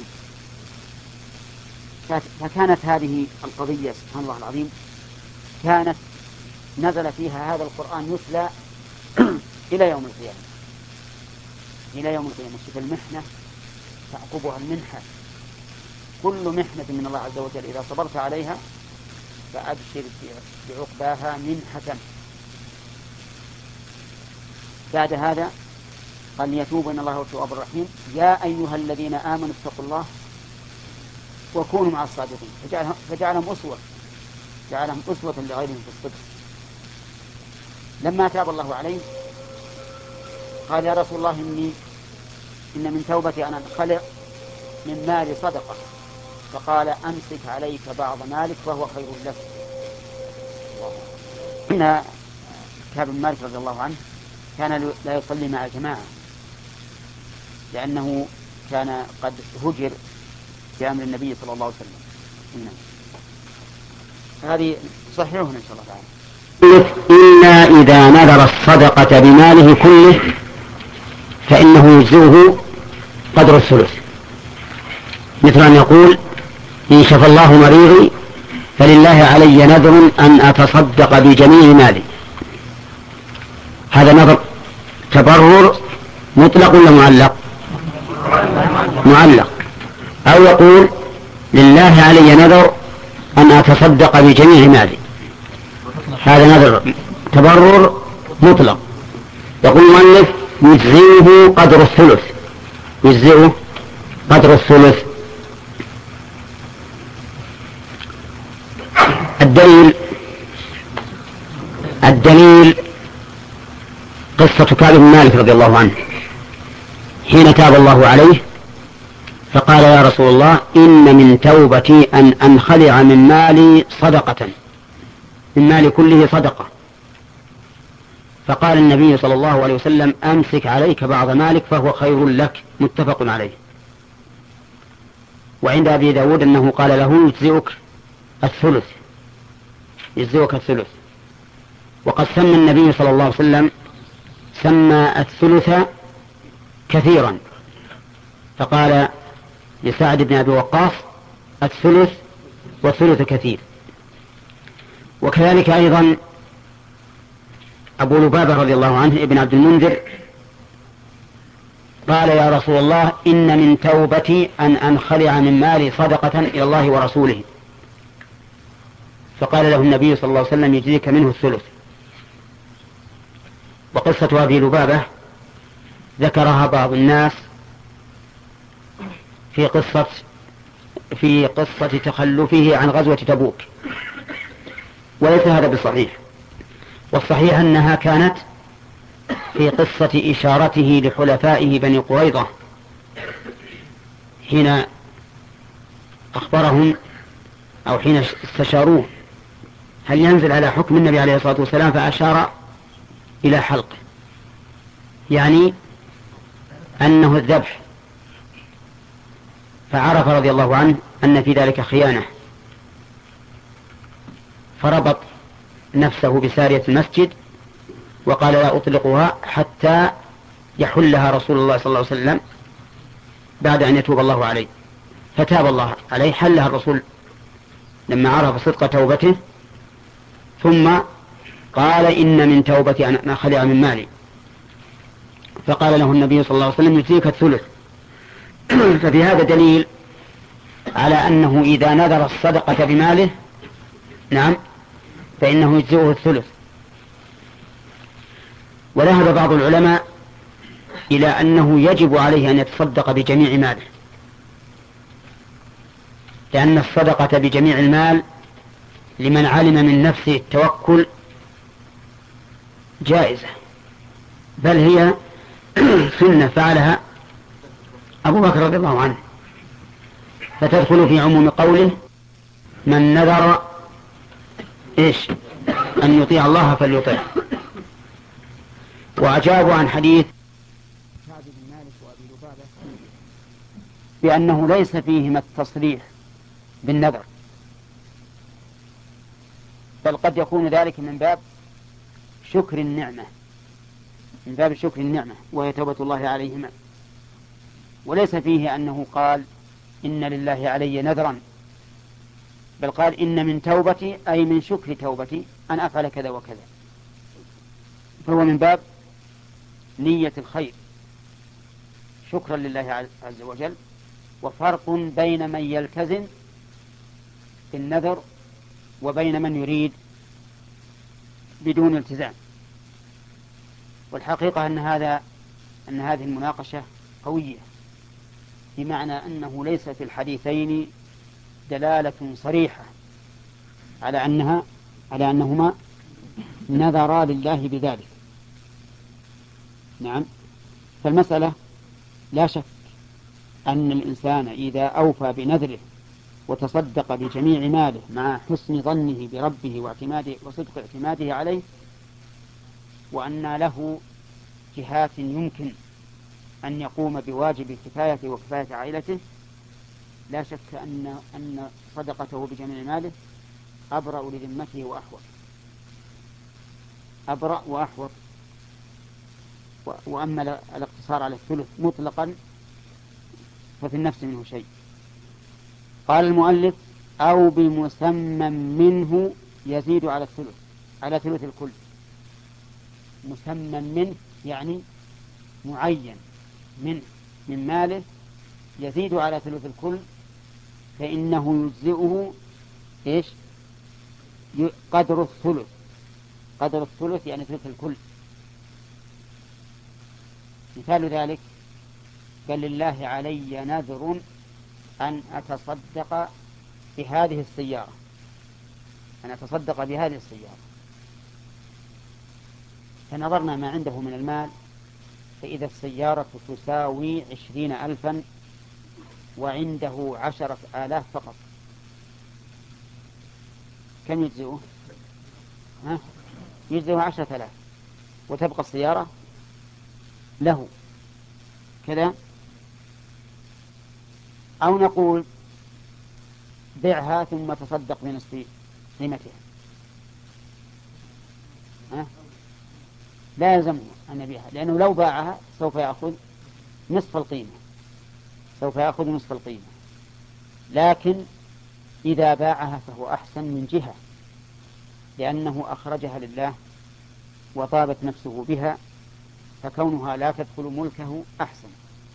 فكانت هذه القضية سبحان الله العظيم كانت نزل فيها هذا القرآن يتلى إلى يوم القيامة، إلى يوم القيامة. شوف المحنة تعقبها المنحة، كل محنة من الله عز وجل إذا صبرت عليها فأبشر بعقباها منحة. بعد هذا قال: يتوب إن الله هو التواب الرحيم. يا أيها الذين آمنوا اتقوا الله وكونوا مع الصادقين. فجعلهم, فجعلهم أسوة جعلهم أسوة لغيرهم في الصدق. لما تاب الله عليه قال: يا رسول الله إني إن من توبتي أن أنخلع من مالي صدقة. فقال: أمسك عليك بعض مالك وهو خير لك. هنا كعب بن مالك رضي الله عنه كان لا يصلي مع الجماعة لأنه كان قد هجر بأمر النبي صلى الله عليه وسلم. هذه صحيحة إن شاء الله تعالى. إلا إذا نذر الصدقة بماله كله فإنه يجزئه قدر الثلث، مثل أن يقول: إن شفى الله مريضي فلله علي نذر أن أتصدق بجميع مالي. هذا نذر تبرر مطلق ولا معلق؟ معلق. أو يقول: لله علي نذر أن أتصدق بجميع مالي. هذا نذر تبرر مطلق. يقول المؤلف: يجزئه قدر الثلث، يجزئه قدر الثلث. الدليل الدليل قصة كعب بن مالك رضي الله عنه حين تاب الله عليه فقال: يا رسول الله، إن من توبتي أن أنخلع من مالي صدقة، من مالي كله صدقة. فقال النبي صلى الله عليه وسلم: أمسك عليك بعض مالك فهو خير لك. متفق عليه. وعند أبي داود أنه قال له: يجزئك الثلث، يجزئك الثلث. وقد سمى النبي صلى الله عليه وسلم سمى الثلث كثيرا، فقال لسعد بن أبي وقاص: الثلث، والثلث كثير. وكذلك أيضا أبو لبابة رضي الله عنه ابن عبد المنذر قال يا رسول الله إن من توبتي أن أنخلع من مالي صدقة إلى الله ورسوله. فقال له النبي صلى الله عليه وسلم يجزيك منه الثلث. وقصة أبي لبابة ذكرها بعض الناس في قصة في قصة تخلفه عن غزوة تبوك، وليس هذا بصحيح، والصحيح أنها كانت في قصة إشارته لحلفائه بني قريظة حين أخبرهم أو حين استشاروه هل ينزل على حكم النبي عليه الصلاة والسلام، فأشار إلى حلق، يعني أنه الذبح، فعرف رضي الله عنه أن في ذلك خيانة، فربط نفسه بسارية المسجد وقال لا أطلقها حتى يحلها رسول الله صلى الله عليه وسلم بعد أن يتوب الله عليه. فتاب الله عليه، حلها الرسول لما عرف صدق توبته، ثم قال إن من توبتي أن أنخلع من مالي. فقال له النبي صلى الله عليه وسلم يجزيك الثلث. ففي هذا دليل على أنه إذا نذر الصدقة بماله نعم فإنه يجزئه الثلث. وذهب بعض العلماء إلى أنه يجب عليه أن يتصدق بجميع ماله، لأن الصدقة بجميع المال لمن علم من نفسه التوكل جائزة، بل هي سنة فعلها أبو بكر رضي الله عنه، فتدخل في عموم قوله من نذر إيش أن يطيع الله فليطيع. وأجابوا عن حديث سعد بن مالك وأبي لبابة بأنه ليس فيهما التصريح بالنذر، بل قد يكون ذلك من باب شكر النعمة، من باب شكر النعمة وهي توبة الله عليهما، وليس فيه أنه قال إن لله علي نذرا، بل قال إن من توبتي أي من شكر توبتي أن أفعل كذا وكذا، فهو من باب نية الخير شكرا لله عز وجل. وفرق بين من يلتزم بالنذر وبين من يريد بدون التزام. والحقيقة أن هذا أن هذه المناقشة قوية، بمعنى أنه ليس في الحديثين دلالة صريحة على أنها على أنهما نذرا لله بذلك. نعم، فالمسألة لا شك أن الإنسان إذا أوفى بنذره وتصدق بجميع ماله مع حسن ظنه بربه واعتماده وصدق اعتماده عليه، وأن له جهات يمكن أن يقوم بواجب كفايته وكفاية عائلته، لا شك أن أن صدقته بجميع ماله أبرأ لذمته وأحوط، أبرأ وأحوط. وأما الاقتصار على الثلث مطلقا ففي النفس منه شيء. قال المؤلف أو بمسمى منه يزيد على الثلث، على ثلث الكل. مسمى منه يعني معين منه من ماله يزيد على ثلث الكل، فإنه يجزئه إيش قدر الثلث، قدر الثلث يعني ثلث الكل. مثال ذلك قال لله علي نذر أن أتصدق بهذه السيارة، أن أتصدق بهذه السيارة، فنظرنا ما عنده من المال فإذا السيارة تساوي عشرين ألفا وعنده عشرة آلاف فقط، كم يجزئه؟ ها؟ يجزئه عشرة آلاف وتبقى السيارة له كذا. أو نقول بيعها ثم تصدق بنصف قيمتها، ها؟ لا يلزمه أن يبيعها، لأنه لو باعها سوف يأخذ نصف القيمة، سوف يأخذ نصف القيمة. لكن إذا باعها فهو أحسن من جهة، لأنه أخرجها لله وطابت نفسه بها، فكونها لا تدخل ملكه أحسن.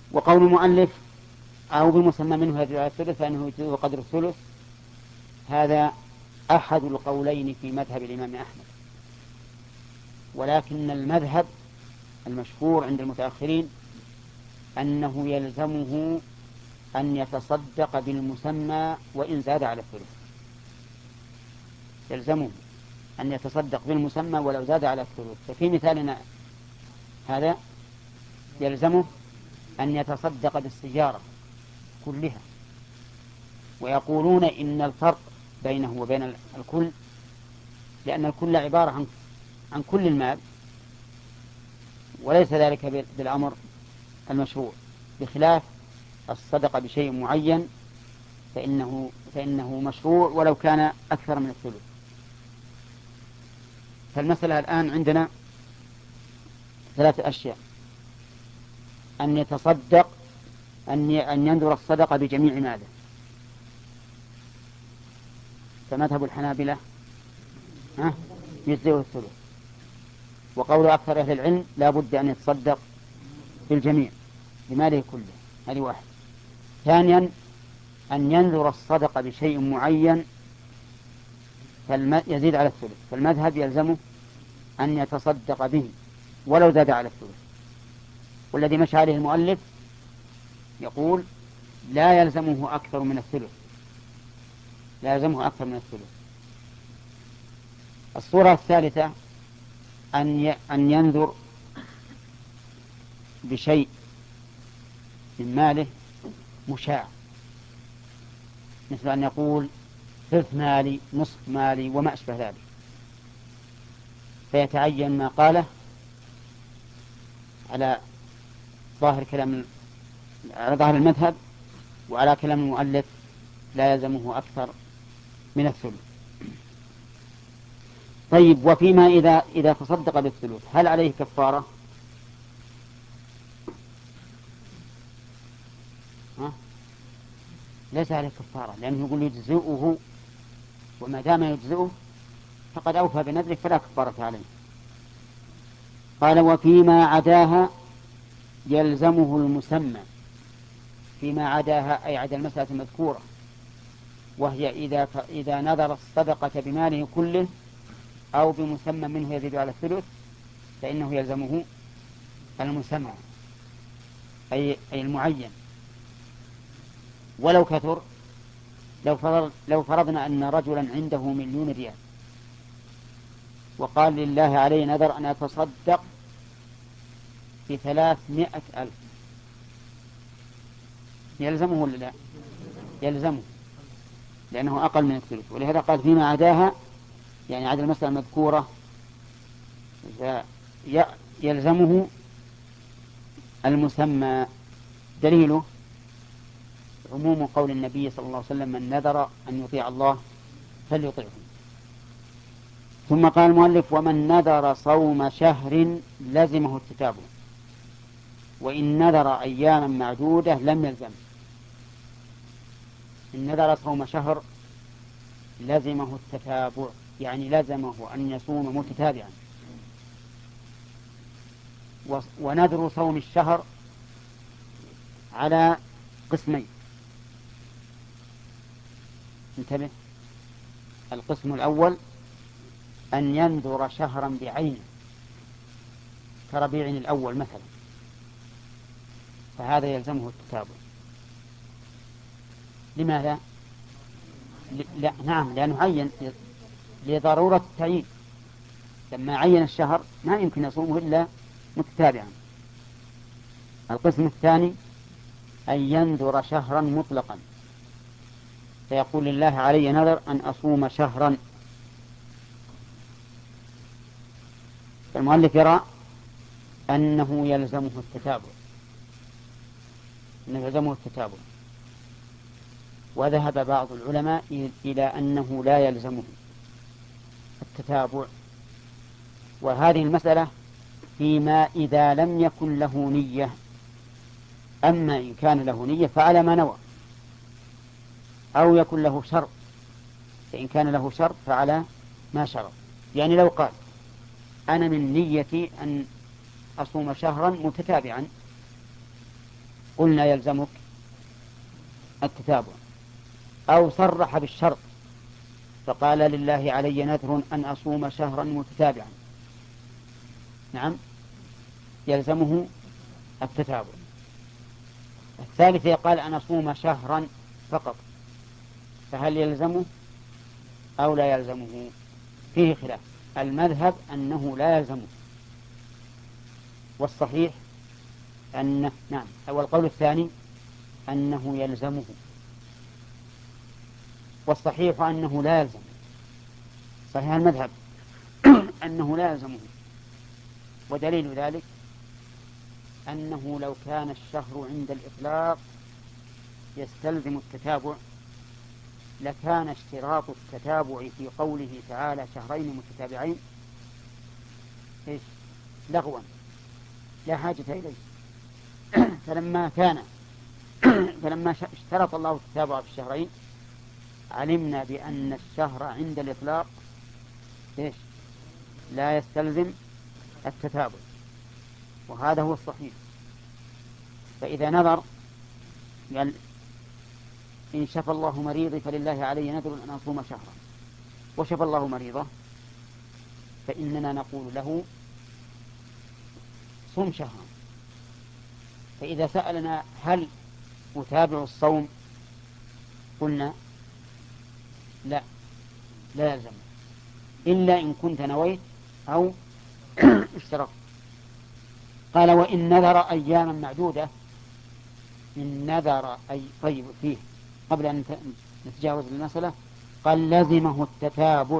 وقول المؤلف أو بمسمى منه يجوز على الثلث فإنه يجوز قدر الثلث، هذا أحد القولين في مذهب الإمام أحمد، ولكن المذهب المشهور عند المتأخرين أنه يلزمه أن يتصدق بالمسمى وإن زاد على الثلث، يلزمه أن يتصدق بالمسمى ولو زاد على الثلث. ففي مثالنا هذا يلزمه أن يتصدق بالسجارة كلها، ويقولون إن الفرق بينه وبين الكل لأن الكل عبارة عن عن كل المال، وليس ذلك بالأمر المشروع، بخلاف الصدقة بشيء معين فإنه, فإنه مشروع ولو كان أكثر من الثلث. فالمسألة الآن عندنا ثلاثة أشياء: أن يتصدق، أن ينذر الصدقة بجميع ماله، فمذهب الحنابلة يجزئه الثلث، وقول أكثر أهل العلم لا بد أن يتصدق بالجميع بماله كله، هذه واحد. ثانيا أن ينذر الصدقة بشيء معين يزيد على الثلث، فالمذهب يلزمه أن يتصدق به ولو زاد على الثلث. والذي مشى عليه المؤلف يقول لا يلزمه أكثر من الثلث، لا يلزمه أكثر من الثلث. الصورة الثالثة أن أن ينذر بشيء من ماله مشاع، مثل أن يقول ثلث مالي، نصف مالي، وما أشبه ذلك، فيتعين ما قاله على ظاهر كلام على ظاهر المذهب، وعلى كلام المؤلف لا يلزمه أكثر من الثلث. طيب، وفيما إذا إذا تصدق بالثلث هل عليه كفارة؟ ها؟ ليس عليه كفارة، لأنه يقول يجزئه، وما دام يجزئه فقد أوفى بنذره فلا كفارة عليه. قال وفيما عداها يلزمه المسمى، فيما عداها أي عدا المسألة المذكورة، وهي إذا إذا نذر الصدقة بماله كله أو بمسمى منه يزيد على الثلث فإنه يلزمه المسمى أي أي المعين ولو كثر. لو فرض لو فرضنا أن رجلا عنده مليون ريال وقال لله علي نذر أن أتصدق بثلاثمائة ألف، يلزمه ولا لا؟ يلزمه، لأنه أقل من الثلث. ولهذا قال فيما عداها، يعني عدا المسألة المذكورة يلزمه المسمى. دليله عموم قول النبي صلى الله عليه وسلم من نذر أن يطيع الله فليطيعه. ثم قال المؤلف ومن نذر صوم شهر لزمه التتابع، وإن نذر أياما معدودة لم يلزم. إن نذر صوم شهر لزمه التتابع، يعني لزمه أن يصوم متتابعا. ونذر صوم الشهر على قسمين، انتبه. القسم الأول أن ينذر شهرا بعينه كربيع الأول مثلا، فهذا يلزمه التتابع. لماذا؟ لا نعم، لأنه عين لضرورة التعيين، لما عين الشهر ما يمكن يصومه إلا متتابعا. القسم الثاني أن ينذر شهرا مطلقا، فيقول لله علي نذر أن أصوم شهرا. فالمؤلف يرى أنه يلزمه التتابع، أنه يلزمه التتابع. وذهب بعض العلماء إلى أنه لا يلزمه التتابع، وهذه المسألة فيما إذا لم يكن له نية. أما إن كان له نية فعلى ما نوى، أو يكن له شرط، فإن كان له شرط فعلى ما شرط. يعني لو قال أنا من نيتي أن أصوم شهرا متتابعا، قلنا يلزمك التتابع. أو صرح بالشرط فقال لله علي نذر أن أصوم شهرا متتابعا، نعم يلزمه التتابع. الثالث قال أن أصوم شهرا فقط، فهل يلزمه أو لا يلزمه؟ فيه خلاف. المذهب أنه لا يلزمه، والصحيح أنه نعم، والقول الثاني أنه يلزمه، والصحيح أنه لا يلزمه. صحيح المذهب أنه لا يلزمه، ودليل ذلك أنه لو كان الشهر عند الإطلاق يستلزم التتابع لكان اشتراط التتابع في قوله تعالى شهرين متتابعين إيش؟ لغوا لا حاجة إليه. فلما كان فلما اشترط الله التتابع في الشهرين علمنا بأن الشهر عند الإطلاق إيش؟ لا يستلزم التتابع، وهذا هو الصحيح. فإذا نظر قال إن شفى الله مريضي فلله علي نذر أن أصوم شهرا، وشفى الله مريضه، فإننا نقول له صم شهرا. فإذا سألنا هل أتابع الصوم قلنا لا، لا يلزم إلا إن كنت نويت أو اشترطت. قال وإن نذر أياما معدودة، إن نذر أي طيب فيه قبل أن نتجاوز المسألة قال لزمه التتابع.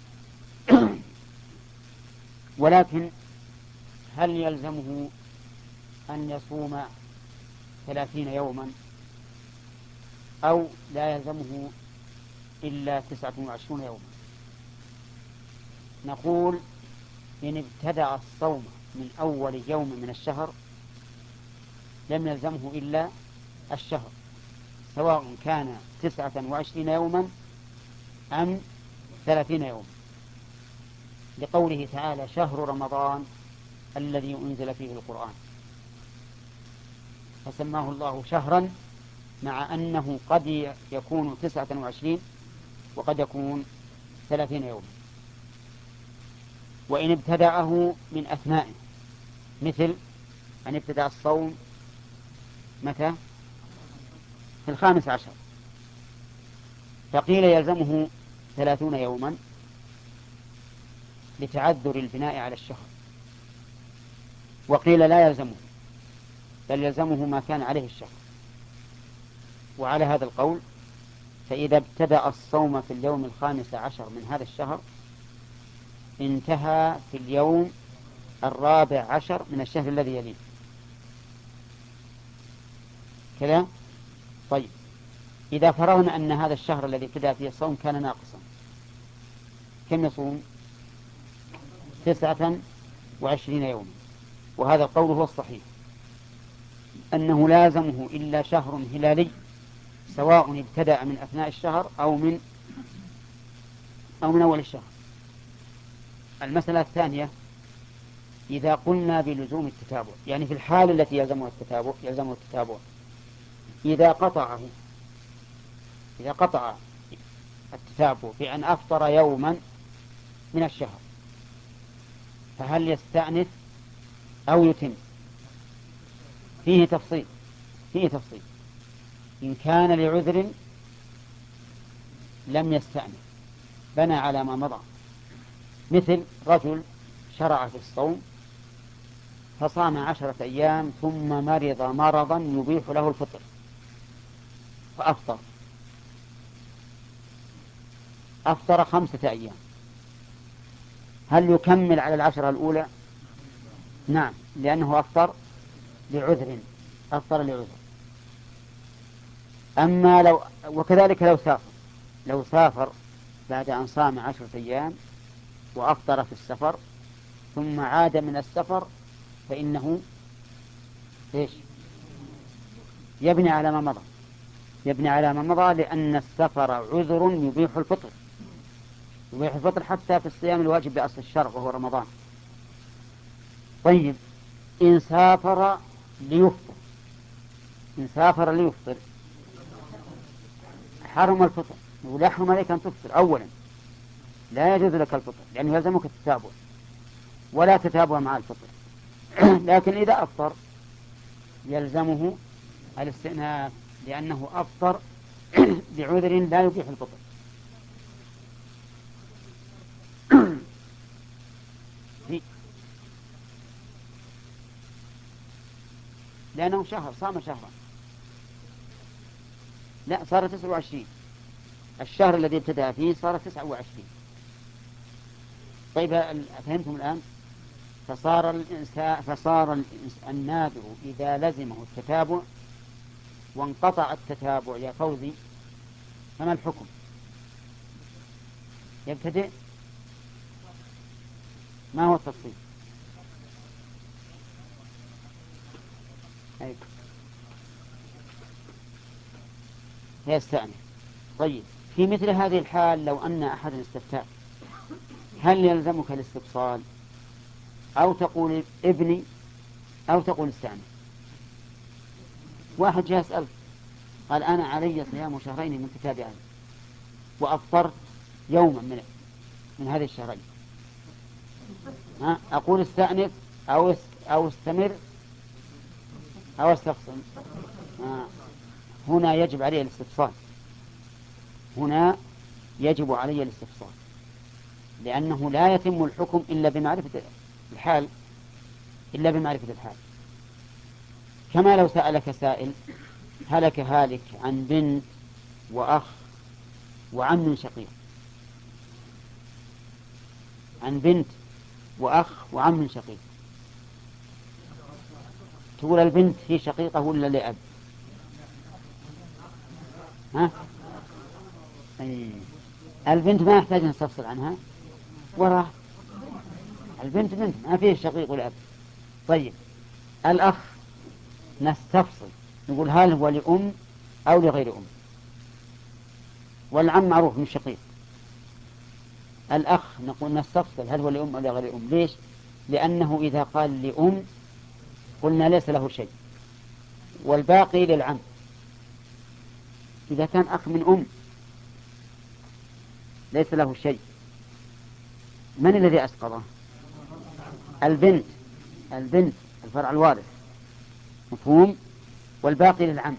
ولكن هل يلزمه أن يصوم ثلاثين يوما أو لا يلزمه إلا تسعة وعشرون يوما؟ نقول إن ابتدأ الصوم من أول يوم من الشهر لم يلزمه إلا الشهر، سواء كان تسعة وعشرين يوما أم ثلاثين يوما، لقوله تعالى شهر رمضان الذي أنزل فيه القرآن، فسماه الله شهرا مع أنه قد يكون تسعة وعشرين وقد يكون ثلاثين يوما. وإن ابتدأه من أثنائه مثل أن ابتدأ الصوم متى؟ في الخامس عشر، فقيل يلزمه ثلاثون يوما لتعذر البناء على الشهر، وقيل لا يلزمه بل يلزمه ما كان عليه الشهر. وعلى هذا القول فإذا ابتدأ الصوم في اليوم الخامس عشر من هذا الشهر انتهى في اليوم الرابع عشر من الشهر الذي يليه كذا. طيب إذا فرضنا أن هذا الشهر الذي ابتدأ فيه الصوم كان ناقصا، كم يصوم؟ تسعة وعشرين يوما. وهذا القول هو الصحيح، أنه لازمه إلا شهر هلالي سواء ابتدأ من أثناء الشهر أو من أو من أول الشهر. المسألة الثانية إذا قلنا بلزوم التتابع، يعني في الحال التي يلزمه التتابع يلزمه التتابع إذا قطعه إذا قطع التتابع بأن أفطر يوما من الشهر فهل يستأنف أو يتم؟ فيه تفصيل فيه تفصيل إن كان لعذر لم يستأنف بنى على ما مضى، مثل رجل شرع في الصوم فصام عشرة أيام ثم مرض مرضا يبيح له الفطر فأفطر أفطر خمسة أيام، هل يكمل على العشرة الأولى؟ نعم، لأنه أفطر لعذر أفطر لعذر. أما لو وكذلك لو سافر لو سافر بعد أن صام عشرة أيام وأفطر في السفر ثم عاد من السفر فإنه إيش؟ يبني على ما مضى يبني على ما مضى لأن السفر عذر يبيح الفطر يبيح الفطر حتى في الصيام الواجب بأصل الشرع وهو رمضان. طيب إن سافر ليفطر إن سافر ليفطر حرم الفطر، يقول يحرم عليك أن تفطر أولا، لا يجوز لك الفطر لأنه يلزمك التتابع ولا تتابع مع الفطر. لكن إذا أفطر يلزمه الاستئناف لأنه أفطر بعذر لا يبيح الفطر. لأنه شهر، صام شهرا. لا، صار تسعة وعشرين، الشهر الذي ابتدأ فيه صار تسعة وعشرين. طيب فهمتم الآن؟ فصار الإنسان فصار النادر إذا لزمه التتابع وانقطع التتابع يا فوزي فما الحكم؟ يبتدئ؟ ما هو التفصيل؟ أيوة. يستأنف. طيب في مثل هذه الحال لو أن أحد استفتاء هل يلزمك الاستفصال أو تقول ابني أو تقول استأنف؟ واحد جاء يسأل قال أنا علي صيام شهرين متتابعين وأفطرت يوما من من هذه الشهرين، ها أقول استأنف أو أو استمر أو استفصل؟ ها هنا يجب عليه الاستفصال، هنا يجب علي الاستفصال لأنه لا يتم الحكم إلا بمعرفة الحال، إلا بمعرفة الحال. كما لو سألك سائل هلك هالك عن بنت وأخ وعم شقيق، عن بنت وأخ وعم شقيق، تقول البنت هي شقيقة ولا لأب؟ ها؟ أي. البنت ما يحتاج نستفصل عنها وراه، البنت بنت ما فيه شقيق والأب. طيب الأخ نستفصل نقول هل هو لأم أو لغير أم، والعم معروف من شقيق. الأخ نقول نستفصل هل هو لأم أو لغير أم. ليش؟ لأنه إذا قال لأم قلنا ليس له شيء والباقي للعم. إذا كان أخ من أم ليس له شيء، من الذي أسقطه؟ البنت، البنت الفرع الوارث، مفهوم؟ والباقي للعم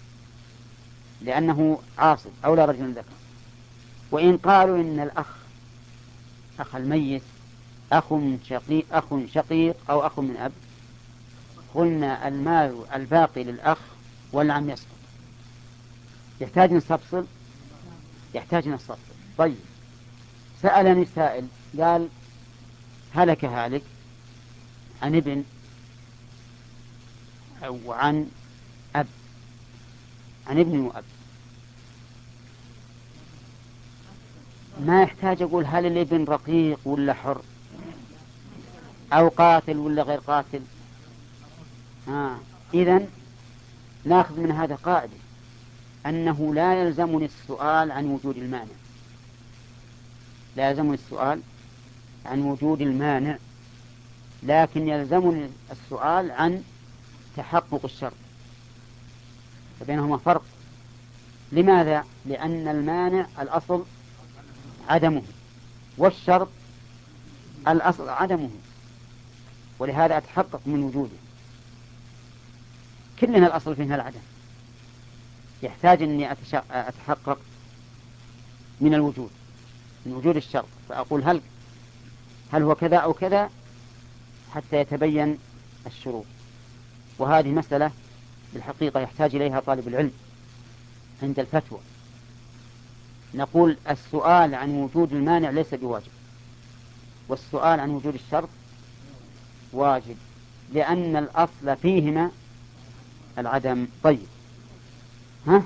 لأنه عاصب أو لا رجل ذكر. وإن قالوا إن الأخ أخ الميت أخ شقيق أخ شقيق أو أخ من أب، قلنا المال الباقي للأخ والعم يسقط. يحتاج نستفصل؟ يحتاج نستفصل. طيب سألني سائل قال هلك هالك عن ابن أو عن أب، عن ابن وأب، ما يحتاج أقول هل الابن رقيق ولا حر أو قاتل ولا غير قاتل. آه. إذن ناخذ من هذا قاعدة أنه لا يلزمني السؤال عن وجود المانع، لا يلزمني السؤال عن وجود المانع، لكن يلزمني السؤال عن تحقق الشرط، فبينهما فرق. لماذا؟ لأن المانع الأصل عدمه والشرط الأصل عدمه، ولهذا أتحقق من وجوده. كلنا الأصل فيها العدم، يحتاج أني أتحقق من الوجود، من وجود الشرط، فأقول هل هل هو كذا أو كذا حتى يتبين الشروط. وهذه مسألة بالحقيقة يحتاج إليها طالب العلم عند الفتوى. نقول السؤال عن وجود المانع ليس بواجب، والسؤال عن وجود الشرط واجب، لأن الأصل فيهما العدم. طيب ها؟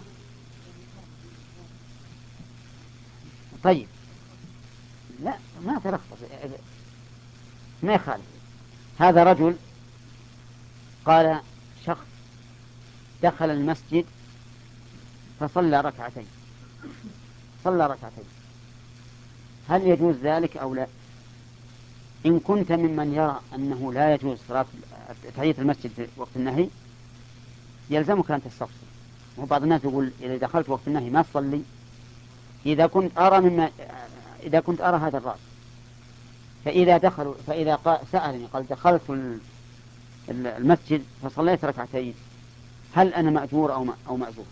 طيب لا ما تلخص، ما يخالف. هذا رجل قال شخص دخل المسجد فصلى ركعتين، صلى ركعتين، هل يجوز ذلك أو لا؟ إن كنت ممن يرى أنه لا يجوز صلاة تحية المسجد في وقت النهي يلزمك أن تستفصل. وبعض الناس يقول إذا دخلت وقت النهي ما تصلي، إذا كنت أرى مما إذا كنت أرى هذا الرأي، فإذا دخلوا فإذا سألني قال دخلت المسجد فصليت ركعتين هل أنا مأجور أو أو مأجور؟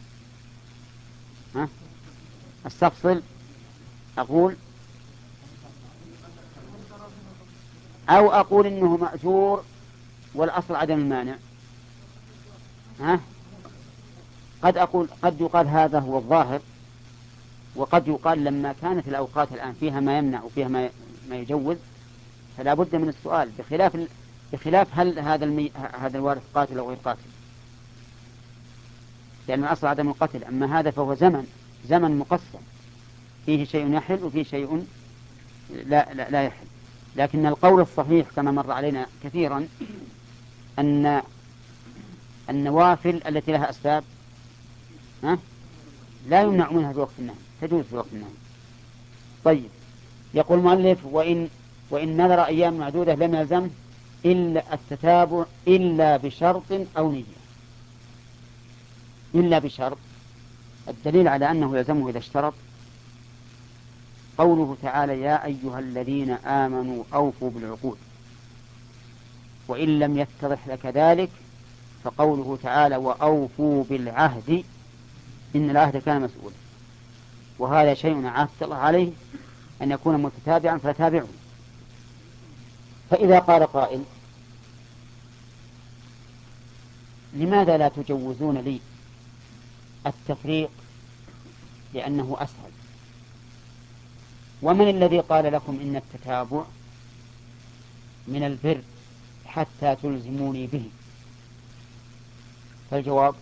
ها؟ استفصل أقول أو أقول إنه مأجور والأصل عدم المانع. ها؟ قد أقول قد يقال هذا هو الظاهر، وقد يقال لما كانت الأوقات الآن فيها ما يمنع وفيها ما ما يجوز فلا بد من السؤال، بخلاف بخلاف هل هذا المي... هذا الوارث قاتل أو غير قاتل، لأن الأصل عدم القتل. أما هذا فهو زمن زمن مقسم فيه شيء يحل وفيه شيء لا لا, لا يحل. لكن القول الصحيح كما مر علينا كثيرا أن النوافل التي لها أسباب ها لا يمنع منها في وقت النهي، تجوز في وقت النهي. طيب، يقول المؤلف وإن وإن نذر أيام معدودة لم يلزم إلا التتابع إلا بشرط أو نية. إلا بشرط، الدليل على أنه يلزمه إذا اشترط قوله تعالى يا أيها الذين آمنوا أوفوا بالعقود، وإن لم يتضح لك ذلك فقوله تعالى وأوفوا بالعهد إن العهد كان مسؤولا، وهذا شيء عهد الله عليه أن يكون متتابعا فتابعه. فإذا قال قائل لماذا لا تجوزون لي التفريق لأنه أسهل؟ ومن الذي قال لكم إن التتابع من البر حتى تلزموني به؟ فالجواب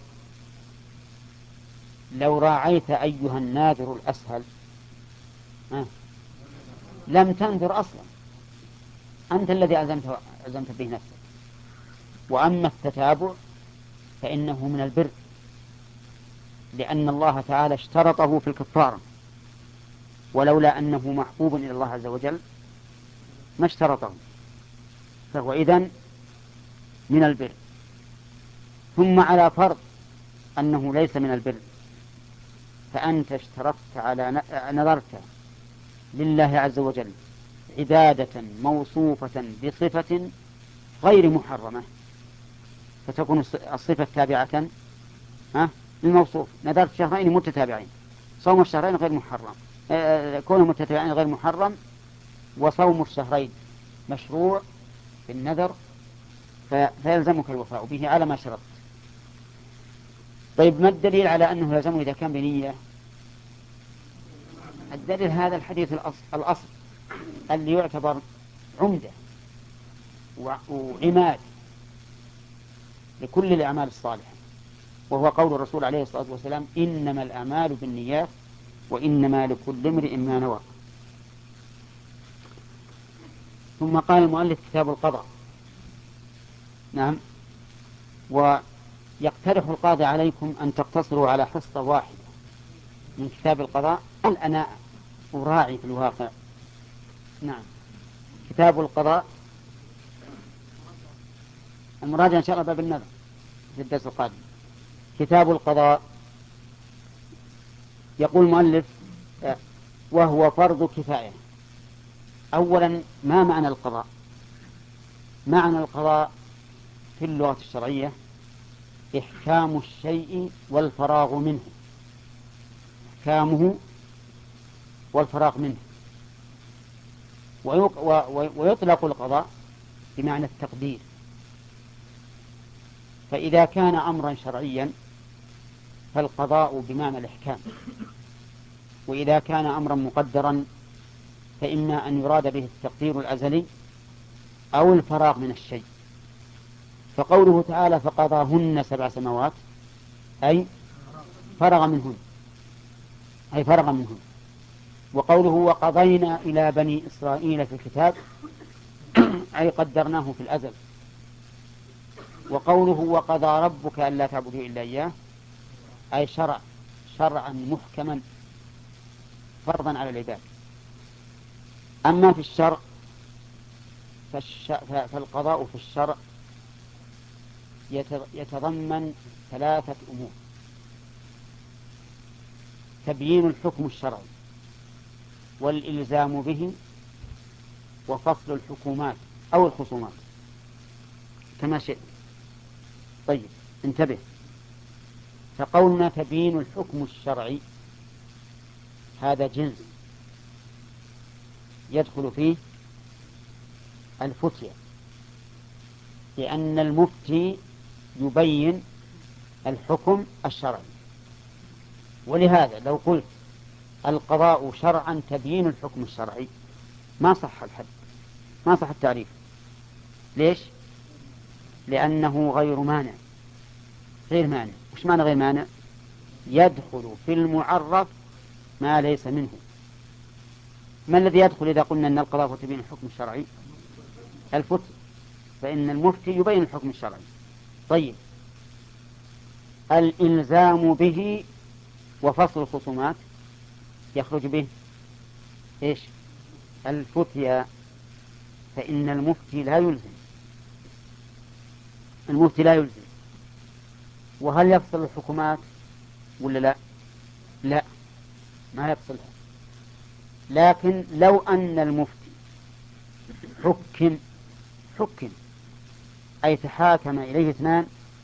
لو راعيت أيها الناذر الأسهل آه. لم تنذر أصلا، أنت الذي ألزمت, ألزمت به نفسك. وأما التتابع فإنه من البر لأن الله تعالى اشترطه في الكفارة، ولولا أنه محبوب إلى الله عز وجل ما اشترطه، فهو إذن من البر. ثم على فرض أنه ليس من البر فأنت اشترطت على نذرت لله عز وجل عبادة موصوفة بصفة غير محرمة، فتكون الصفة تابعة للموصوف. نذرت شهرين متتابعين، صوم الشهرين غير محرم، كونه متتابعين غير محرم، وصوم الشهرين مشروع في النذر فيلزمك الوفاء به على ما شرطت. طيب، ما الدليل على أنه يلزمه إذا كان بنية؟ الدليل هذا الحديث الأصل, الأصل اللي يعتبر عمدة وعماد لكل الأعمال الصالحة، وهو قول الرسول عليه الصلاة والسلام إنما الأعمال بالنيات وإنما لكل امرئ ما نوى. ثم قال المؤلف كتاب القضاء. نعم، ويقترح القاضي عليكم أن تقتصروا على حصة واحدة من كتاب القضاء. هل أنا أراعي في الواقع؟ نعم، كتاب القضاء المراجعة إن شاء الله باب النذر في الدرس القادم. كتاب القضاء يقول المؤلف وهو فرض كفاية. أولا، ما معنى القضاء؟ معنى القضاء في اللغة الشرعية إحكام الشيء والفراغ منه، إحكامه والفراغ منه. ويطلق القضاء بمعنى التقدير، فإذا كان أمرا شرعيا فالقضاء بمعنى الإحكام، وإذا كان أمرا مقدرا فإما أن يراد به التقدير الأزلي أو الفراغ من الشيء. فقوله تعالى فقضاهن سبع سماوات أي فرغ منهن، أي فرغ منهن. وقوله وقضينا إلى بني إسرائيل في الكتاب أي قدرناه في الأزل. وقوله وقضى ربك ألا تعبدوا إلا إياه أي شرع شرعا محكما فرضا على العباد. أما في الشرع فالقضاء في الشرع يتضمن ثلاثة أمور: تبيين الحكم الشرعي، والإلزام به، وفصل الحكومات أو الخصومات كما شئت. طيب انتبه، فقولنا تبيين الحكم الشرعي هذا جنس يدخل فيه الفتية، لأن المفتي يبين الحكم الشرعي. ولهذا لو قلت القضاء شرعا تبيين الحكم الشرعي ما صح الحد، ما صح التعريف. ليش؟ لأنه غير مانع. غير مانع. وش معنى غير مانع؟ يدخل في المعرف ما ليس منه. ما الذي يدخل إذا قلنا أن القضاء تبين الحكم الشرعي؟ الفتي، فإن المفتي يبين الحكم الشرعي. طيب الإلزام به وفصل الخصومات يخرج به إيش؟ الفتيا، فإن المفتي لا يلزم. المفتي لا يلزم. وهل يفصل الحكومات ولا لا؟ لا، ما يفصلها. لكن لو أن المفتي حكم حكم أي تحاكم إليه اثنان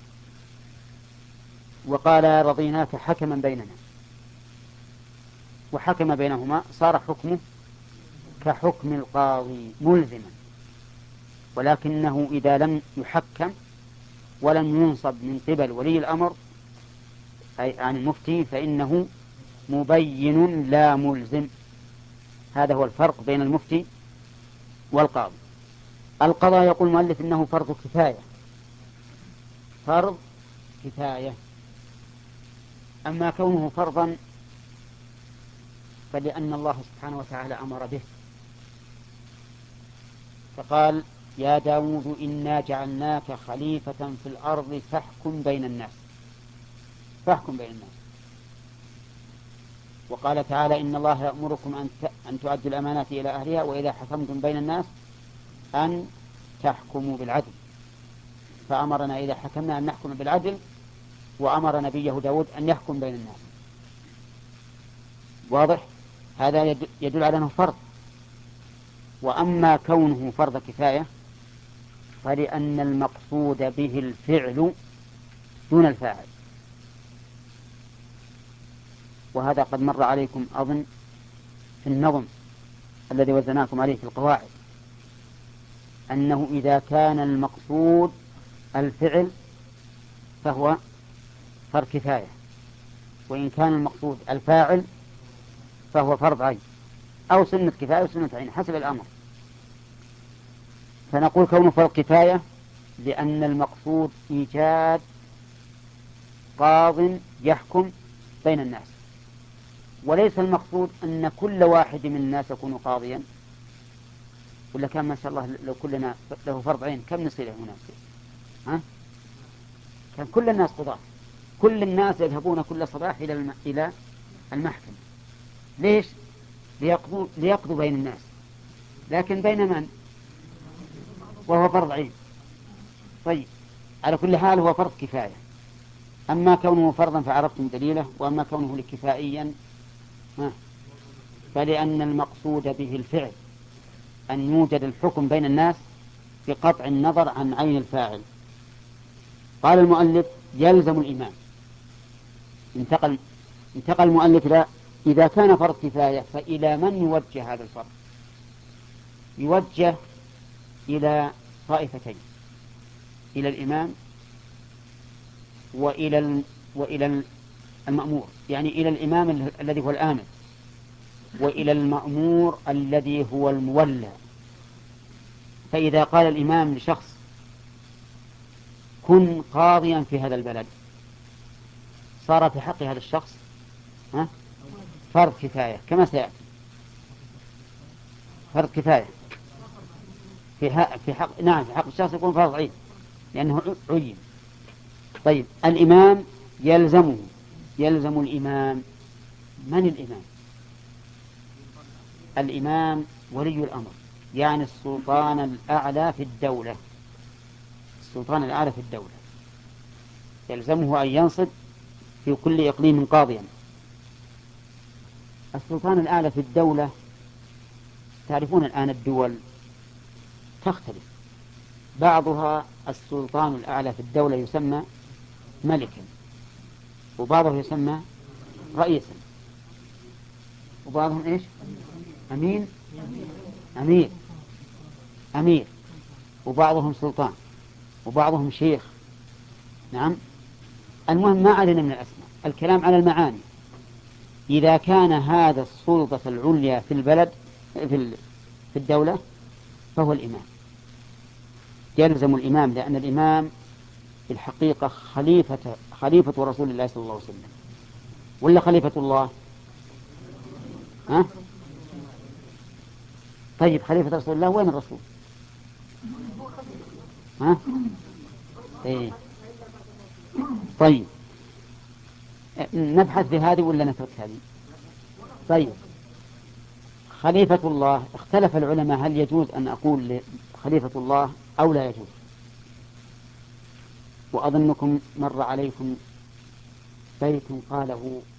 وقال رضيناك حكما بيننا، وحكم بينهما، صار حكمه كحكم القاضي ملزما. ولكنه إذا لم يحكم ولم ينصب من قبل ولي الأمر أي عن المفتي فإنه مبين لا ملزم. هذا هو الفرق بين المفتي والقاضي. القضاء يقول المؤلف إنه فرض كفاية، فرض كفاية. أما كونه فرضا فلأن الله سبحانه وتعالى أمر به، فقال يا داود إنا جعلناك خليفة في الأرض فاحكم بين الناس، فاحكم بين الناس. وقال تعالى إن الله يأمركم أن تؤدوا الأمانات إلى أهلها وإذا حكمتم بين الناس أن تحكموا بالعدل. فأمرنا إذا حكمنا أن نحكم بالعدل، وأمر نبيه داود أن يحكم بين الناس. واضح؟ هذا يدل على أنه فرض. وأما كونه فرض كفاية فلأن المقصود به الفعل دون الفاعل. وهذا قد مر عليكم أظن في النظم الذي وزناكم عليه في القواعد، أنه إذا كان المقصود الفعل فهو فرض كفاية، وإن كان المقصود الفاعل فهو فرض عين أو سنة كفاية وسنة عين حسب الأمر. فنقول كونه فرض كفاية لأن المقصود إيجاد قاض يحكم بين الناس، وليس المقصود أن كل واحد من الناس يكون قاضيا. ولا كان ما شاء الله لو كلنا له فرض عين كم نصير هنا؟ ها؟ كان كل الناس قضاة، كل الناس يذهبون كل صباح إلى الم... إلى المحكمة. ليش؟ ليقضوا ليقضوا بين الناس. لكن بين من؟ وهو فرض عين. طيب على كل حال هو فرض كفاية. أما كونه فرضا فعرفتم دليله، وأما كونه لكفائيا فلأن المقصود به الفعل، أن يوجد الحكم بين الناس بقطع النظر عن عين الفاعل. قال المؤلف يلزم الإمام. انتقل انتقل المؤلف لا إذا كان فرض كفاية فإلى من يوجه هذا الفرض؟ يوجه إلى طائفتين، إلى الإمام وإلى وإلى المأمور، يعني إلى الإمام الذي هو الآمر وإلى المأمور الذي هو المولى. فإذا قال الإمام لشخص كن قاضيا في هذا البلد، صار في حق هذا الشخص ها فرض كفاية كما سيأتي. فرض كفاية في حق, في حق نعم في حق الشخص يكون فرض عين لأنه عين. طيب الإمام يلزمه يلزم الإمام. من الإمام؟ الإمام ولي الأمر، يعني السلطان الأعلى في الدولة، السلطان الأعلى في الدولة. يلزمه أن ينصب في كل إقليم قاضيا. السلطان الأعلى في الدولة، تعرفون الآن الدول تختلف، بعضها السلطان الأعلى في الدولة يسمى ملكا، وبعضه يسمى رئيسا، وبعضهم إيش؟ أمين أمير أمير، وبعضهم سلطان، وبعضهم شيخ. نعم. المهم ما علينا من الأسماء، الكلام على المعاني. إذا كان هذا السلطة العليا في البلد في في الدولة فهو الإمام، يلزم الإمام، لأن الإمام في الحقيقة خليفة خليفة رسول الله صلى الله عليه وسلم، ولا خليفة الله؟ ها؟ طيب خليفة رسول الله وين الرسول؟ ها؟ إيه. طيب نبحث في هذه ولا نترك هذه؟ طيب خليفة الله، اختلف العلماء هل يجوز أن أقول خليفة الله أو لا يجوز. وأظنكم مر عليكم بيت قاله